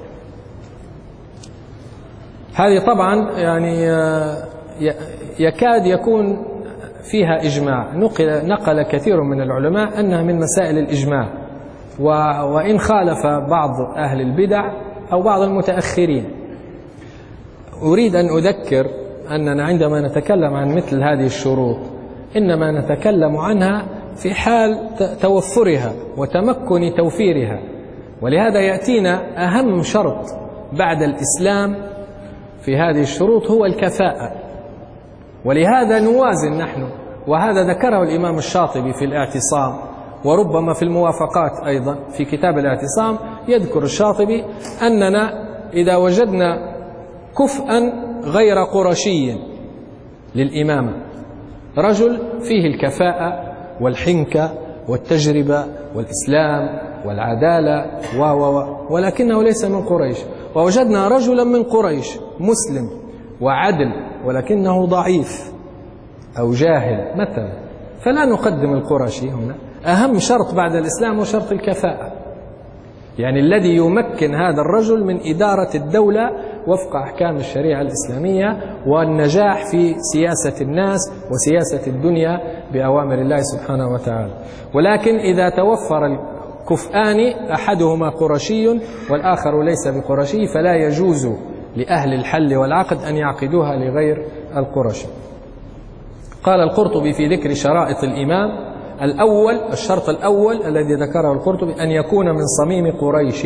هذه طبعا يعني يكاد يكون فيها إجماع، نقل, نقل كثير من العلماء أنها من مسائل الإجماع، وإن خالف بعض أهل البدع أو بعض المتأخرين. أريد أن أذكر أننا عندما نتكلم عن مثل هذه الشروط إنما نتكلم عنها في حال توفرها وتمكن توفيرها، ولهذا يأتينا أهم شرط بعد الإسلام في هذه الشروط هو الكفاءة، ولهذا نوازن نحن، وهذا ذكره الإمام الشاطبي في الاعتصام، وربما في الموافقات أيضا في كتاب الاعتصام يذكر الشاطبي أننا إذا وجدنا كفءا غير قرشي للإمامة، رجل فيه الكفاءة والحنكة والتجربة والإسلام والعدالة و و ولكنه ليس من قريش، ووجدنا رجلا من قريش مسلم وعدل ولكنه ضعيف أو جاهل مثلا، فلا نقدم القرشي هنا. أهم شرط بعد الإسلام هو شرط الكفاءة، يعني الذي يمكن هذا الرجل من إدارة الدولة وفق أحكام الشريعة الإسلامية والنجاح في سياسة الناس وسياسة الدنيا بأوامر الله سبحانه وتعالى. ولكن إذا توفر الكفآن أحدهما قرشي والآخر ليس بقرشي فلا يجوز لأهل الحل والعقد أن يعقدوها لغير القرشي. قال القرطبي في ذكر شرائط الإمام: الأول، الشرط الأول الذي ذكره القرطبي أن يكون من صميم قريش،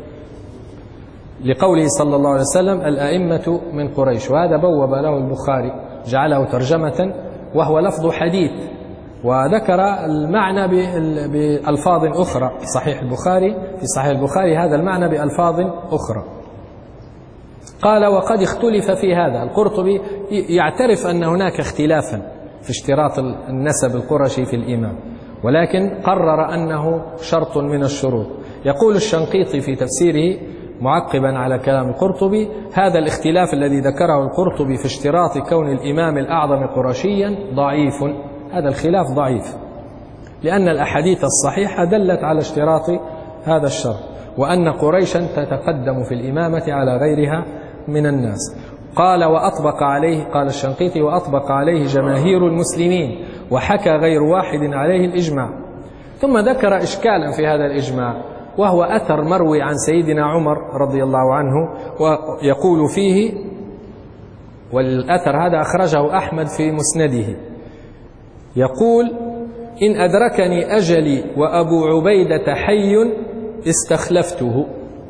لقوله صلى الله عليه وسلم: الأئمة من قريش، وهذا بوب له البخاري، جعله ترجمة، وهو لفظ حديث وذكر المعنى بألفاظ أخرى في صحيح البخاري في صحيح البخاري هذا المعنى بألفاظ أخرى. قال وقد اختلف في هذا. القرطبي يعترف أن هناك اختلافا في اشتراط النسب القرشي في الإمام، ولكن قرر أنه شرط من الشروط. يقول الشنقيطي في تفسيره معقبا على كلام القرطبي: هذا الاختلاف الذي ذكره القرطبي في اشتراط كون الإمام الأعظم قرشيا ضعيف. هذا الخلاف ضعيف، لأن الأحاديث الصحيحة دلت على اشتراط هذا الشرط، وأن قريشا تتقدم في الإمامة على غيرها من الناس. قال وأطبق عليه، قال الشنقيطي: وأطبق عليه جماهير المسلمين، وحكى غير واحد عليه الإجماع. ثم ذكر إشكالا في هذا الإجماع، وهو أثر مروي عن سيدنا عمر رضي الله عنه، ويقول فيه، والأثر هذا أخرجه أحمد في مسنده، يقول: إن أدركني أجلي وأبو عبيدة حي استخلفته.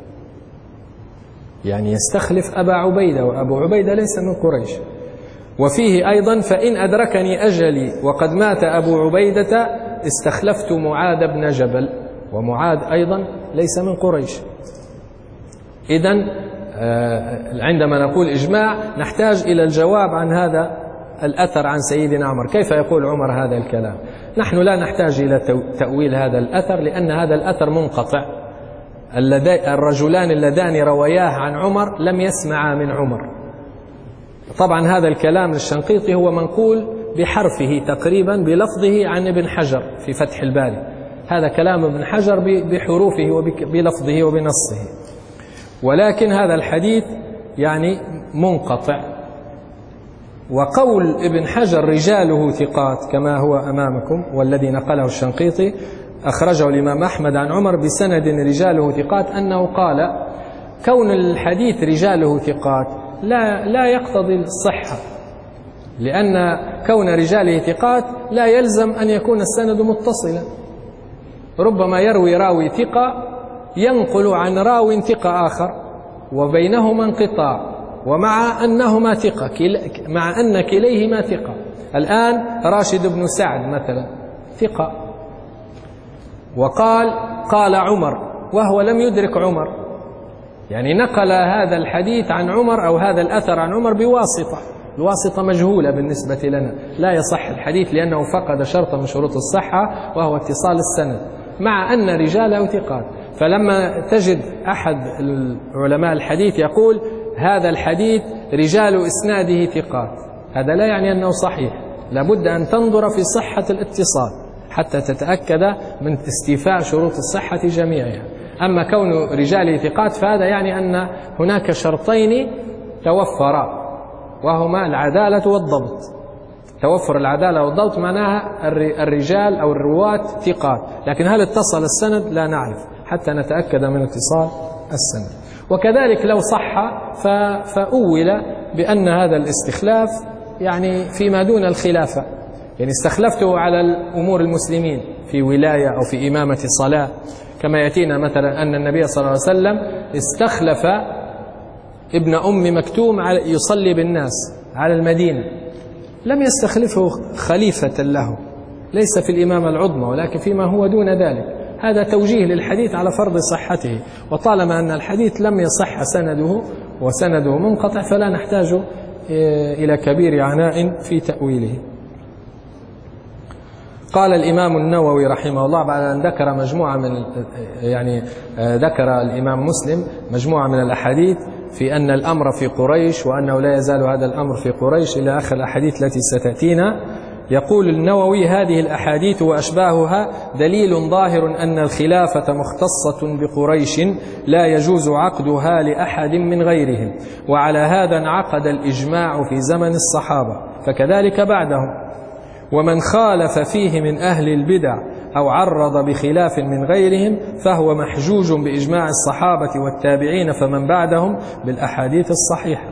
يعني يستخلف أبا عبيدة، وأبو عبيدة ليس من قريش. وفيه أيضا: فإن أدركني أجلي وقد مات أبو عبيدة استخلفت معاذ بن جبل، ومعاذ أيضا ليس من قريش. إذن عندما نقول إجماع نحتاج إلى الجواب عن هذا الأثر عن سيدنا عمر. كيف يقول عمر هذا الكلام؟ نحن لا نحتاج إلى تأويل هذا الأثر، لأن هذا الأثر منقطع. الرجلان اللذان روياه عن عمر لم يسمعا من عمر. طبعا هذا الكلام للشنقيطي هو منقول بحرفه تقريبا بلفظه عن ابن حجر في فتح الباري. هذا كلام ابن حجر بحروفه وبلفظه وبنصه، ولكن هذا الحديث يعني منقطع. وقول ابن حجر رجاله ثقات كما هو أمامكم، والذي نقله الشنقيطي أخرجه الإمام أحمد عن عمر بسند رجاله ثقات، أنه قال: كون الحديث رجاله ثقات لا, لا يقتضي الصحة، لأن كون رجاله ثقات لا يلزم أن يكون السند متصلا. ربما يروي راوي ثقة ينقل عن راو ثقة آخر وبينهما انقطاع، ومع أنهما ثقة، مع أن كليهما ثقة. الآن راشد بن سعد مثلا ثقة، وقال قال عمر وهو لم يدرك عمر، يعني نقل هذا الحديث عن عمر أو هذا الأثر عن عمر بواسطة، الواسطة مجهولة بالنسبة لنا، لا يصح الحديث لأنه فقد شرطا من شروط الصحة وهو اتصال السند، مع أن رجاله ثقات. فلما تجد أحد علماء الحديث يقول هذا الحديث رجال إسناده ثقات، هذا لا يعني أنه صحيح، لابد أن تنظر في صحة الاتصال حتى تتأكد من استيفاء شروط الصحة جميعها. أما كون رجاله ثقات فهذا يعني أن هناك شرطين توفرا، وهما العدالة والضبط. توفر العدالة والضبط معناها الرجال أو الرواة ثقات، لكن هل اتصل السند؟ لا نعرف حتى نتأكد من اتصال السند. وكذلك لو صح فأول بأن هذا الاستخلاف يعني فيما دون الخلافة، يعني استخلفته على الأمور المسلمين في ولاية أو في إمامة صلاة، كما يأتينا مثلا أن النبي صلى الله عليه وسلم استخلف ابن أم مكتوم يصلي بالناس على المدينة، لم يستخلفه خليفة له، ليس في الإمامة العظمى ولكن فيما هو دون ذلك. هذا توجيه للحديث على فرض صحته، وطالما أن الحديث لم يصح سنده وسنده منقطع فلا نحتاج إلى كبير عناء في تأويله. قال الإمام النووي رحمه الله بعد أن ذكر مجموعة من يعني ذكر الإمام مسلم مجموعة من الأحاديث في أن الأمر في قريش وأنه لا يزال هذا الأمر في قريش إلى آخر الأحاديث التي ستأتينا، يقول النووي: هذه الأحاديث وأشباهها دليل ظاهر أن الخلافة مختصة بقريش لا يجوز عقدها لأحد من غيرهم، وعلى هذا انعقد الإجماع في زمن الصحابة، فكذلك بعدهم. ومن خالف فيه من أهل البدع أو عرض بخلاف من غيرهم فهو محجوج بإجماع الصحابة والتابعين فمن بعدهم بالأحاديث الصحيحة.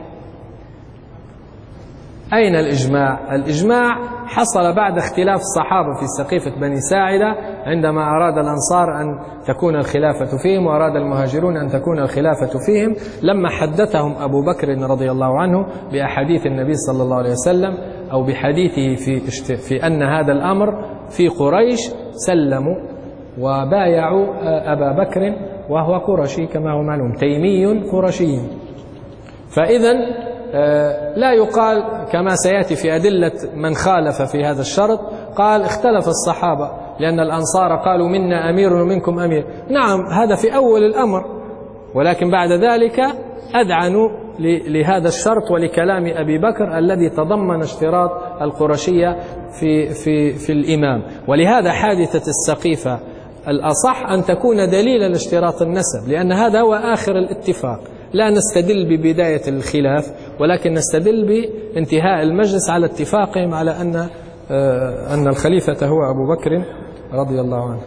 أين الإجماع؟ الإجماع حصل بعد اختلاف الصحابة في سقيفة بني ساعدة عندما أراد الأنصار أن تكون الخلافة فيهم وأراد المهاجرون أن تكون الخلافة فيهم، لما حدثهم أبو بكر رضي الله عنه بأحاديث النبي صلى الله عليه وسلم أو بحديثه في, في أن هذا الأمر في قريش سلموا وبايعوا أبا بكر وهو قرشي كما هو معلوم، تيمي قرشي. فإذا لا يقال كما سيأتي في أدلة من خالف في هذا الشرط، قال اختلف الصحابة لأن الأنصار قالوا منا أمير ومنكم أمير. نعم هذا في أول الأمر، ولكن بعد ذلك أذعنوا لهذا الشرط ولكلام أبي بكر الذي تضمن اشتراط القرشية في, في, في الإمام. ولهذا حادثة السقيفة الأصح أن تكون دليلا لاشتراط النسب، لأن هذا هو آخر الاتفاق. لا نستدل ببداية الخلاف، ولكن نستدل بانتهاء المجلس على اتفاقهم على أن أن الخليفة هو أبو بكر رضي الله عنه.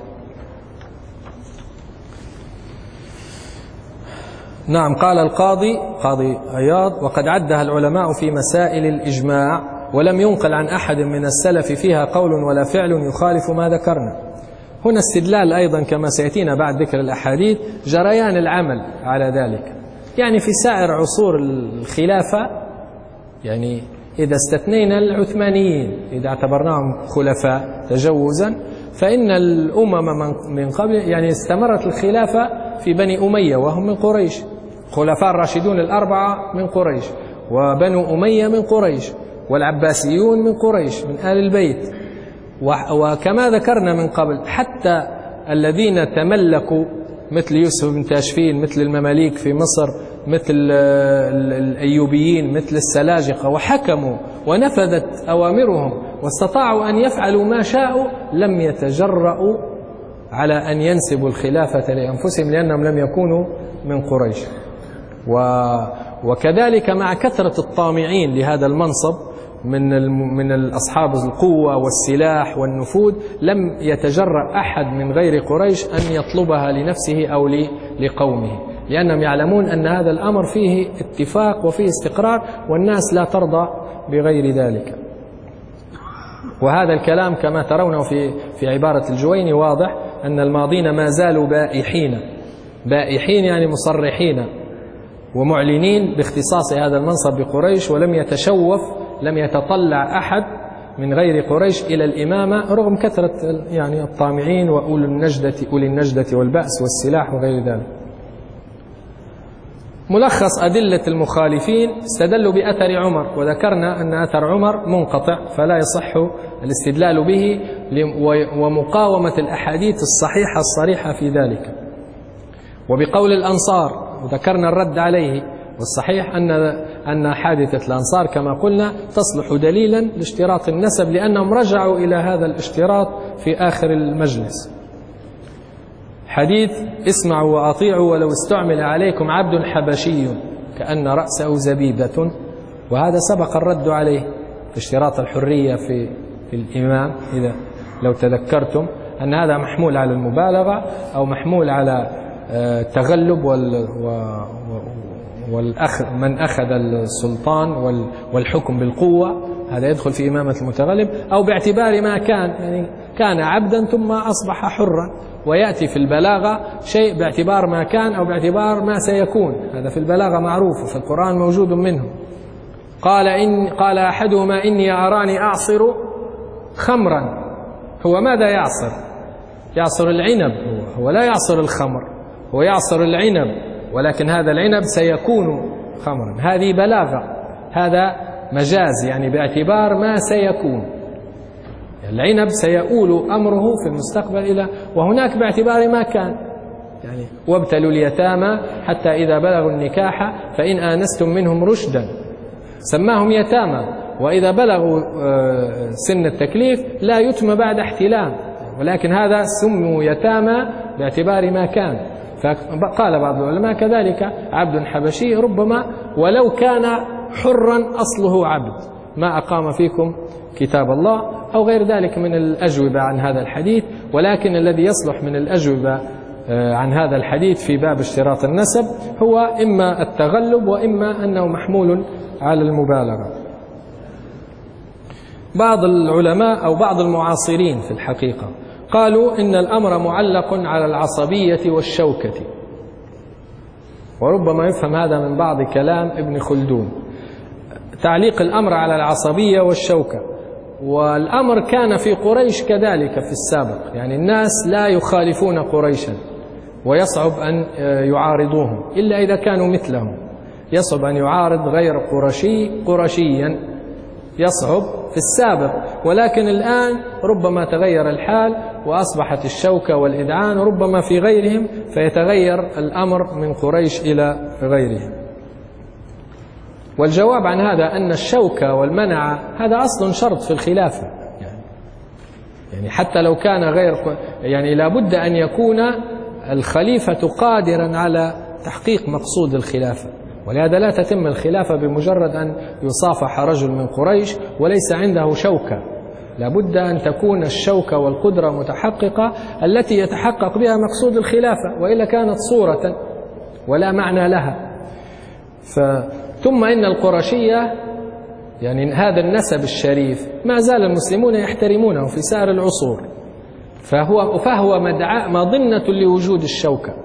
نعم. قال القاضي قاضي عياض: وقد عدها العلماء في مسائل الإجماع، ولم ينقل عن أحد من السلف فيها قول ولا فعل يخالف ما ذكرنا. هنا استدلال أيضا كما سيأتينا بعد ذكر الأحاديث جريان العمل على ذلك. يعني في سائر عصور الخلافة، يعني إذا استثنينا العثمانيين إذا اعتبرناهم خلفاء تجوزا، فإن الأمم من قبل يعني استمرت الخلافة في بني أمية وهم من قريش، خلفاء الراشدون الأربعة من قريش، وبنو أمية من قريش، والعباسيون من قريش من آل البيت. وكما ذكرنا من قبل حتى الذين تملكوا مثل يوسف بن تاشفين، مثل المماليك في مصر، مثل الأيوبيين، مثل السلاجقة، وحكموا ونفذت أوامرهم واستطاعوا أن يفعلوا ما شاءوا، لم يتجرؤوا على أن ينسبوا الخلافة لأنفسهم لأنهم لم يكونوا من قريش. وكذلك مع كثرة الطامعين لهذا المنصب من من الأصحاب القوة والسلاح والنفوذ، لم يتجرأ أحد من غير قريش أن يطلبها لنفسه أو لقومه، لأنهم يعلمون أن هذا الأمر فيه اتفاق وفيه استقرار، والناس لا ترضى بغير ذلك. وهذا الكلام كما ترونه في في عبارة الجويني واضح أن الماضين ما زالوا بائحين، بائحين يعني مصرحين ومعلنين باختصاص هذا المنصب بقريش، ولم يتشوف لم يتطلع أحد من غير قريش إلى الإمامة رغم كثرة يعني الطامعين وأولي النجدة أولي النجدة والبأس والسلاح وغير ذلك. ملخص أدلة المخالفين: استدلوا بأثر عمر، وذكرنا أن أثر عمر منقطع فلا يصح الاستدلال به، ومقاومة الأحاديث الصحيحة الصريحة في ذلك. وبقول الأنصار، وذكرنا الرد عليه، والصحيح أن أن حادثة الأنصار كما قلنا تصلح دليلا لاشتراط النسب، لأنهم رجعوا إلى هذا الاشتراط في آخر المجلس. حديث: اسمعوا وأطيعوا ولو استعمل عليكم عبد حبشي كأن رأسه زبيبة، وهذا سبق الرد عليه في اشتراط الحرية في في الإمام. إذا لو تذكرتم أن هذا محمول على المبالغة أو محمول على التغلب وال والأخ من أخذ السلطان والحكم بالقوة، هذا يدخل في إمامة المتغلب، أو باعتبار ما كان، يعني كان عبدا ثم أصبح حرا. ويأتي في البلاغة شيء باعتبار ما كان أو باعتبار ما سيكون، هذا في البلاغة معروف وفي القرآن موجود منه. قال إن قال أحدهما إني أراني أعصر خمرا. هو ماذا يعصر؟ يعصر العنب، هو, هو لا يعصر الخمر، هو يعصر العنب، ولكن هذا العنب سيكون خمرا. هذه بلاغة، هذا مجاز، يعني باعتبار ما سيكون. العنب سيؤول أمره في المستقبل إلى، وهناك باعتبار ما كان، يعني وابتلوا اليتامى حتى إذا بلغوا النكاح فإن آنستم منهم رشدا، سماهم يتامى، وإذا بلغوا سن التكليف لا يتم بعد احتلام، ولكن هذا سموا يتامى باعتبار ما كان. فقال بعض العلماء كذلك عبد حبشي ربما ولو كان حرا أصله عبد ما أقام فيكم كتاب الله أو غير ذلك من الأجوبة عن هذا الحديث. ولكن الذي يصلح من الأجوبة عن هذا الحديث في باب اشتراط النسب هو إما التغلب وإما أنه محمول على المبالغة. بعض العلماء أو بعض المعاصرين في الحقيقة قالوا إن الأمر معلق على العصبية والشوكة، وربما يفهم هذا من بعض كلام ابن خلدون، تعليق الأمر على العصبية والشوكة. والأمر كان في قريش كذلك في السابق، يعني الناس لا يخالفون قريشا ويصعب أن يعارضوهم إلا إذا كانوا مثلهم، يصعب أن يعارض غير قرشي قرشيا، يصعب في السابق. ولكن الآن ربما تغير الحال وأصبحت الشوكة والإذعان ربما في غيرهم، فيتغير الأمر من قريش إلى غيرهم. والجواب عن هذا أن الشوكة والمنع هذا أصل شرط في الخلافة، يعني, يعني حتى لو كان غير، يعني لابد أن يكون الخليفة قادرا على تحقيق مقصود الخلافة، ولهذا لا تتم الخلافة بمجرد أن يصافح رجل من قريش وليس عنده شوكة، لابد أن تكون الشوكة والقدرة متحققة التي يتحقق بها مقصود الخلافة، وإلا كانت صورة ولا معنى لها. ف... ثم إن القرشية يعني هذا النسب الشريف ما زال المسلمون يحترمونه في سائر العصور، فهو, فهو مدعاء مظنة لوجود الشوكة.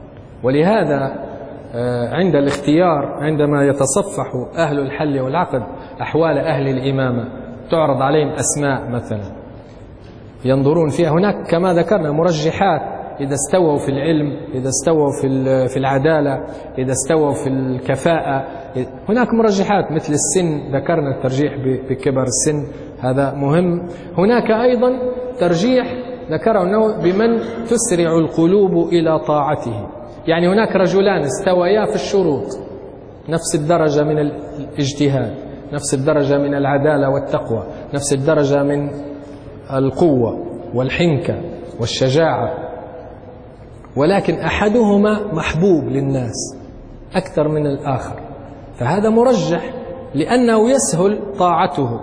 ولهذا عند الاختيار عندما يتصفح أهل الحل والعقد أحوال أهل الإمامة تعرض عليهم أسماء مثلا ينظرون فيها، هناك كما ذكرنا مرجحات، إذا استووا في العلم، إذا استووا في في العدالة، إذا استووا في الكفاءة، هناك مرجحات مثل السن، ذكرنا الترجيح بكبر السن هذا مهم. هناك أيضا ترجيح ذكره أنه بمن تسرع القلوب إلى طاعته، يعني هناك رجلان استويا في الشروط، نفس الدرجة من الاجتهاد، نفس الدرجة من العدالة والتقوى، نفس الدرجة من القوة والحنكة والشجاعة، ولكن أحدهما محبوب للناس أكثر من الآخر، فهذا مرجح لأنه يسهل طاعته،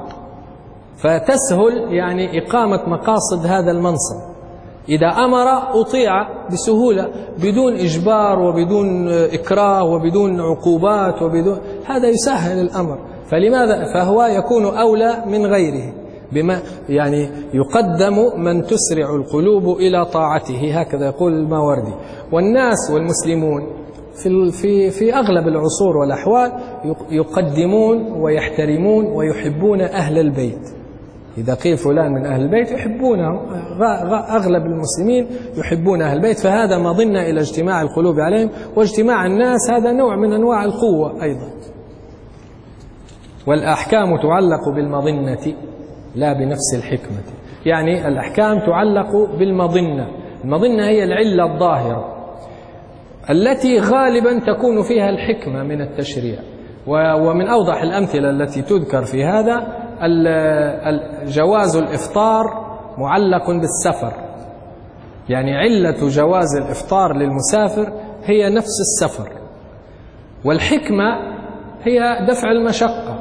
فتسهل يعني إقامة مقاصد هذا المنصب. إذا أمر أطيع بسهولة بدون إجبار وبدون إكراه وبدون عقوبات وبدون، هذا يسهل الأمر. فلماذا؟ فهو يكون أولى من غيره، بما يعني يقدم من تسرع القلوب إلى طاعته، هكذا يقول الماوردي. والناس والمسلمون في في في أغلب العصور والأحوال يقدمون ويحترمون ويحبون أهل البيت. إذا قيل فلان من أهل البيت يحبونه، أغلب المسلمين يحبون أهل البيت، فهذا مظنة إلى اجتماع القلوب عليهم، واجتماع الناس هذا نوع من أنواع القوة أيضا. والأحكام تعلق بالمظنة لا بنفس الحكمة، يعني الأحكام تعلق بالمظنة. المظنة هي العلة الظاهرة التي غالبا تكون فيها الحكمة من التشريع. ومن أوضح الأمثلة التي تذكر في هذا جواز الإفطار معلق بالسفر، يعني علة جواز الإفطار للمسافر هي نفس السفر، والحكمة هي دفع المشقة.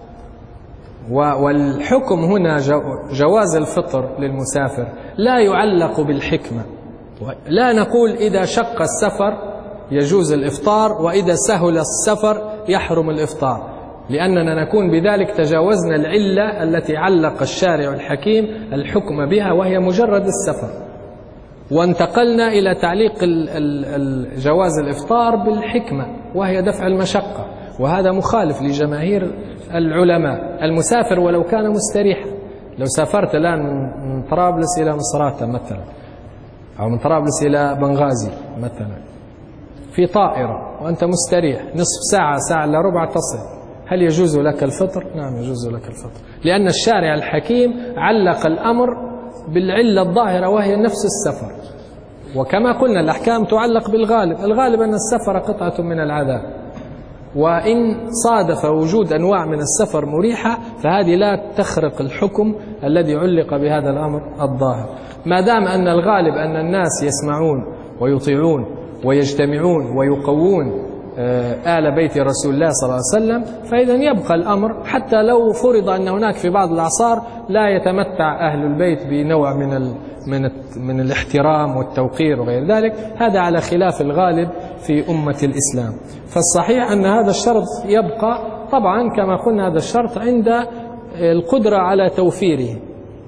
والحكم هنا جواز الفطر للمسافر لا يعلق بالحكمة، لا نقول إذا شق السفر يجوز الإفطار وإذا سهل السفر يحرم الإفطار، لأننا نكون بذلك تجاوزنا العلة التي علق الشارع الحكيم الحكم بها وهي مجرد السفر، وانتقلنا إلى تعليق جواز الإفطار بالحكمة وهي دفع المشقة، وهذا مخالف لجماهير العلماء. المسافر ولو كان مستريحا، لو سافرت الآن من طرابلس إلى مصراتة مثلا، أو من طرابلس إلى بنغازي مثلا في طائرة وأنت مستريح نصف ساعة ساعة إلا ربع تصل، هل يجوز لك الفطر؟ نعم يجوز لك الفطر، لأن الشارع الحكيم علق الأمر بالعلة الظاهرة وهي نفس السفر. وكما قلنا الأحكام تعلق بالغالب، الغالب أن السفر قطعة من العذاب، وإن صادف وجود أنواع من السفر مريحة فهذه لا تخرق الحكم الذي علق بهذا الأمر الظاهر، ما دام أن الغالب أن الناس يسمعون ويطيعون ويجتمعون ويقوون آل بيت رسول الله صلى الله عليه وسلم، فإذا يبقى الأمر حتى لو فرض أن هناك في بعض الأعصار لا يتمتع أهل البيت بنوع من ال من من الاحترام والتوقير وغير ذلك، هذا على خلاف الغالب في أمة الإسلام. فالصحيح أن هذا الشرط يبقى، طبعا كما قلنا هذا الشرط عند القدرة على توفيره،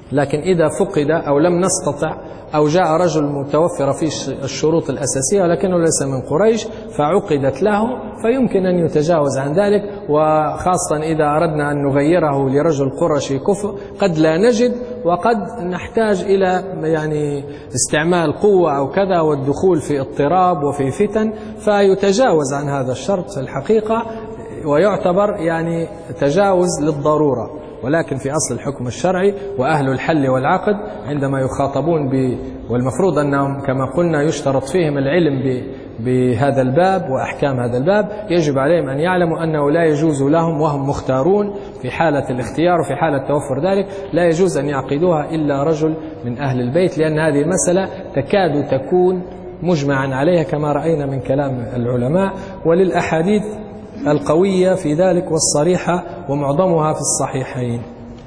لكن إذا فقد أو لم نستطع أو جاء رجل متوفر فيه الشروط الأساسية ولكنه ليس من قريش فعقدت له، فيمكن أن يتجاوز عن ذلك، وخاصة إذا أردنا أن نغيره لرجل قرشي كفء قد لا نجد، وقد نحتاج إلى يعني استعمال قوة أو كذا والدخول في اضطراب وفي فتن، فيتجاوز عن هذا الشرط في الحقيقة ويعتبر يعني تجاوز للضرورة. ولكن في أصل الحكم الشرعي وأهل الحل والعقد عندما يخاطبون ب والمفروض أنهم كما قلنا يشترط فيهم العلم ب بهذا الباب وأحكام هذا الباب، يجب عليهم أن يعلموا أنه لا يجوز لهم وهم مختارون في حالة الاختيار وفي حالة توفر ذلك لا يجوز أن يعقدوها إلا رجل من أهل البيت، لأن هذه المسألة تكاد تكون مجمعا عليها كما رأينا من كلام العلماء وللأحاديث القوية في ذلك والصريحة ومعظمها في الصحيحين.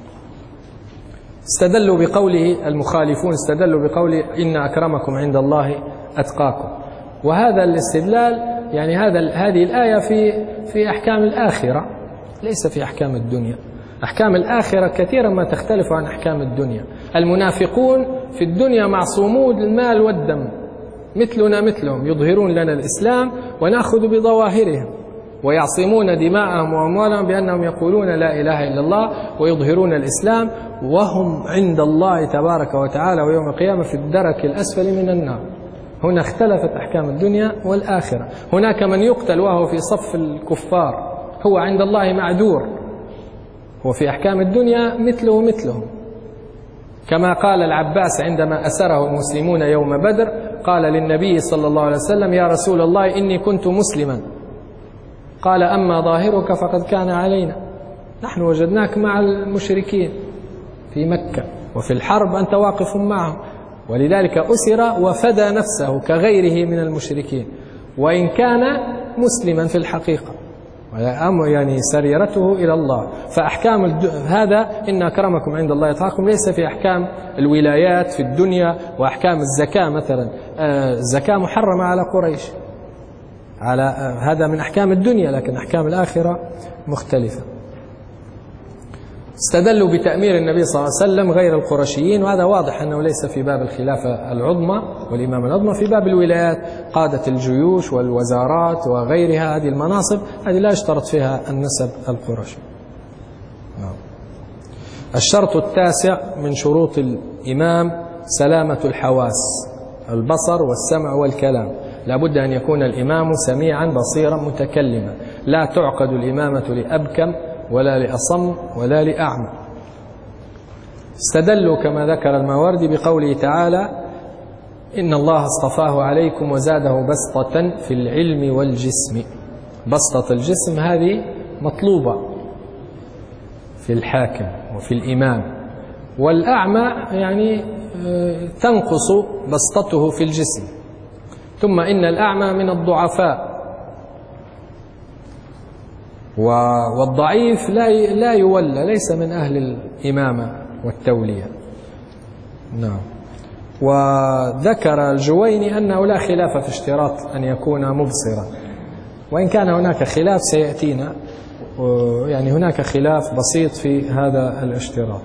استدلوا بقوله المخالفون استدلوا بقوله إن أكرمكم عند الله أتقاكم، وهذا الاستدلال يعني هذا هذه الآية في في أحكام الآخرة ليس في أحكام الدنيا. أحكام الآخرة كثيرا ما تختلف عن أحكام الدنيا. المنافقون في الدنيا معصومون المال والدم مثلنا مثلهم، يظهرون لنا الإسلام ونأخذ بظواهرهم، ويعصمون دماءهم وأموالهم بأنهم يقولون لا إله إلا الله ويظهرون الإسلام، وهم عند الله تبارك وتعالى ويوم القيامة في الدرك الأسفل من النار. هنا اختلفت أحكام الدنيا والآخرة. هناك من يقتل وهو في صف الكفار هو عند الله معذور، وفي أحكام الدنيا مثله مثلهم، كما قال العباس عندما أسره المسلمون يوم بدر قال للنبي صلى الله عليه وسلم يا رسول الله إني كنت مسلما، قال أما ظاهرك فقد كان علينا، نحن وجدناك مع المشركين في مكة وفي الحرب أنت واقف معهم، ولذلك أسر وفدى نفسه كغيره من المشركين وإن كان مسلما في الحقيقة، يعني سريرته إلى الله. فأحكام الد... هذا إن أكرمكم عند الله يتقاكم ليس في أحكام الولايات في الدنيا وأحكام الزكاة مثلا. الزكاة محرمة على قريش، على هذا من أحكام الدنيا، لكن أحكام الآخرة مختلفة. استدلوا بتأمير النبي صلى الله عليه وسلم غير القرشيين، وهذا واضح أنه ليس في باب الخلافة العظمى والإمامة العظمى، في باب الولايات قادة الجيوش والوزارات وغيرها، هذه المناصب هذه لا يشترط فيها النسب القرشي. الشرط التاسع من شروط الإمام سلامة الحواس، البصر والسمع والكلام، لابد أن يكون الإمام سميعا بصيرا متكلما، لا تعقد الإمامة لأبكم ولا لأصم ولا لأعمى. استدلوا كما ذكر الماوردي بقوله تعالى إن الله اصطفاه عليكم وزاده بسطة في العلم والجسم. بسطة الجسم هذه مطلوبة في الحاكم وفي الإمام، والأعمى يعني تنقص بسطته في الجسم. ثم إن الأعمى من الضعفاء، والضعيف لا لا يولى، ليس من أهل الإمامة والتولية. نعم. وذكر الجويني أنه لا خلاف في اشتراط أن يكون مبصرا، وإن كان هناك خلاف سيأتينا، يعني هناك خلاف بسيط في هذا الاشتراط.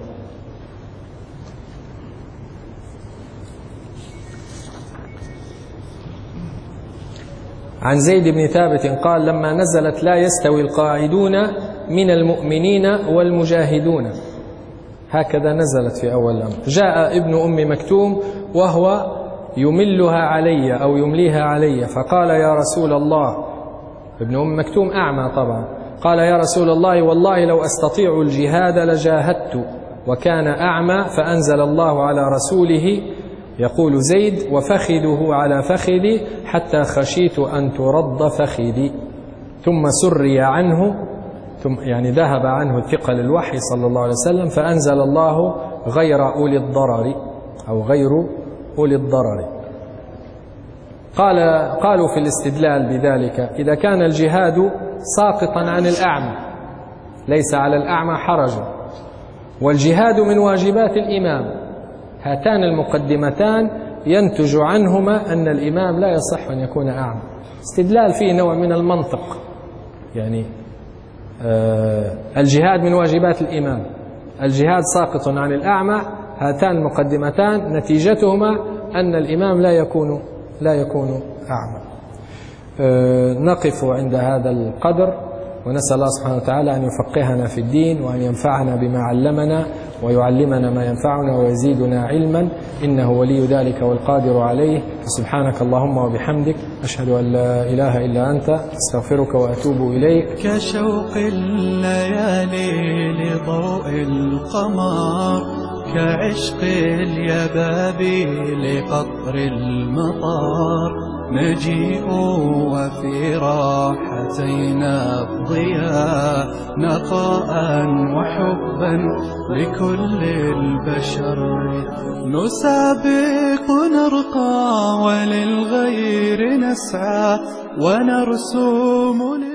عن زيد بن ثابت قال لما نزلت لا يستوي القاعدون من المؤمنين والمجاهدون، هكذا نزلت في أول الأمر، جاء ابن أم مكتوم وهو يملها علي أو يمليها علي، فقال يا رسول الله، ابن أم مكتوم أعمى طبعا، قال يا رسول الله والله لو أستطيع الجهاد لجاهدت، وكان أعمى، فأنزل الله على رسوله يقول زيد وفخذه على فخذي حتى خشيت أن ترد فخذي، ثم سري عنه، ثم يعني ذهب عنه ثقل الوحي صلى الله عليه وسلم، فأنزل الله غير أولي الضرر أو غير أولي الضرر. قال قالوا في الاستدلال بذلك إذا كان الجهاد ساقطا عن الأعمى ليس على الأعمى حرج، والجهاد من واجبات الإمام، هاتان المقدمتان ينتج عنهما أن الإمام لا يصح أن يكون أعمى. استدلال فيه نوع من المنطق، يعني آه الجهاد من واجبات الإمام، الجهاد ساقط عن الأعمى، هاتان المقدمتان نتيجتهما أن الإمام لا يكون لا يكون أعمى. أه نقف عند هذا القدر، ونسأل الله سبحانه وتعالى أن يفقهنا في الدين وأن ينفعنا بما علمنا ويعلمنا ما ينفعنا ويزيدنا علما، إنه ولي ذلك والقادر عليه. سبحانك اللهم وبحمدك، أشهد أن لا إله إلا أنت، أستغفرك وأتوب إليك. كشوق الليالي لضوء القمر، كعشق اليبابي لقطر المطار، نجيء وفي راحتينا الضياء، نقاء وحبا لكل البشر، نسابق نرقى وللغير نسعى ونرسوم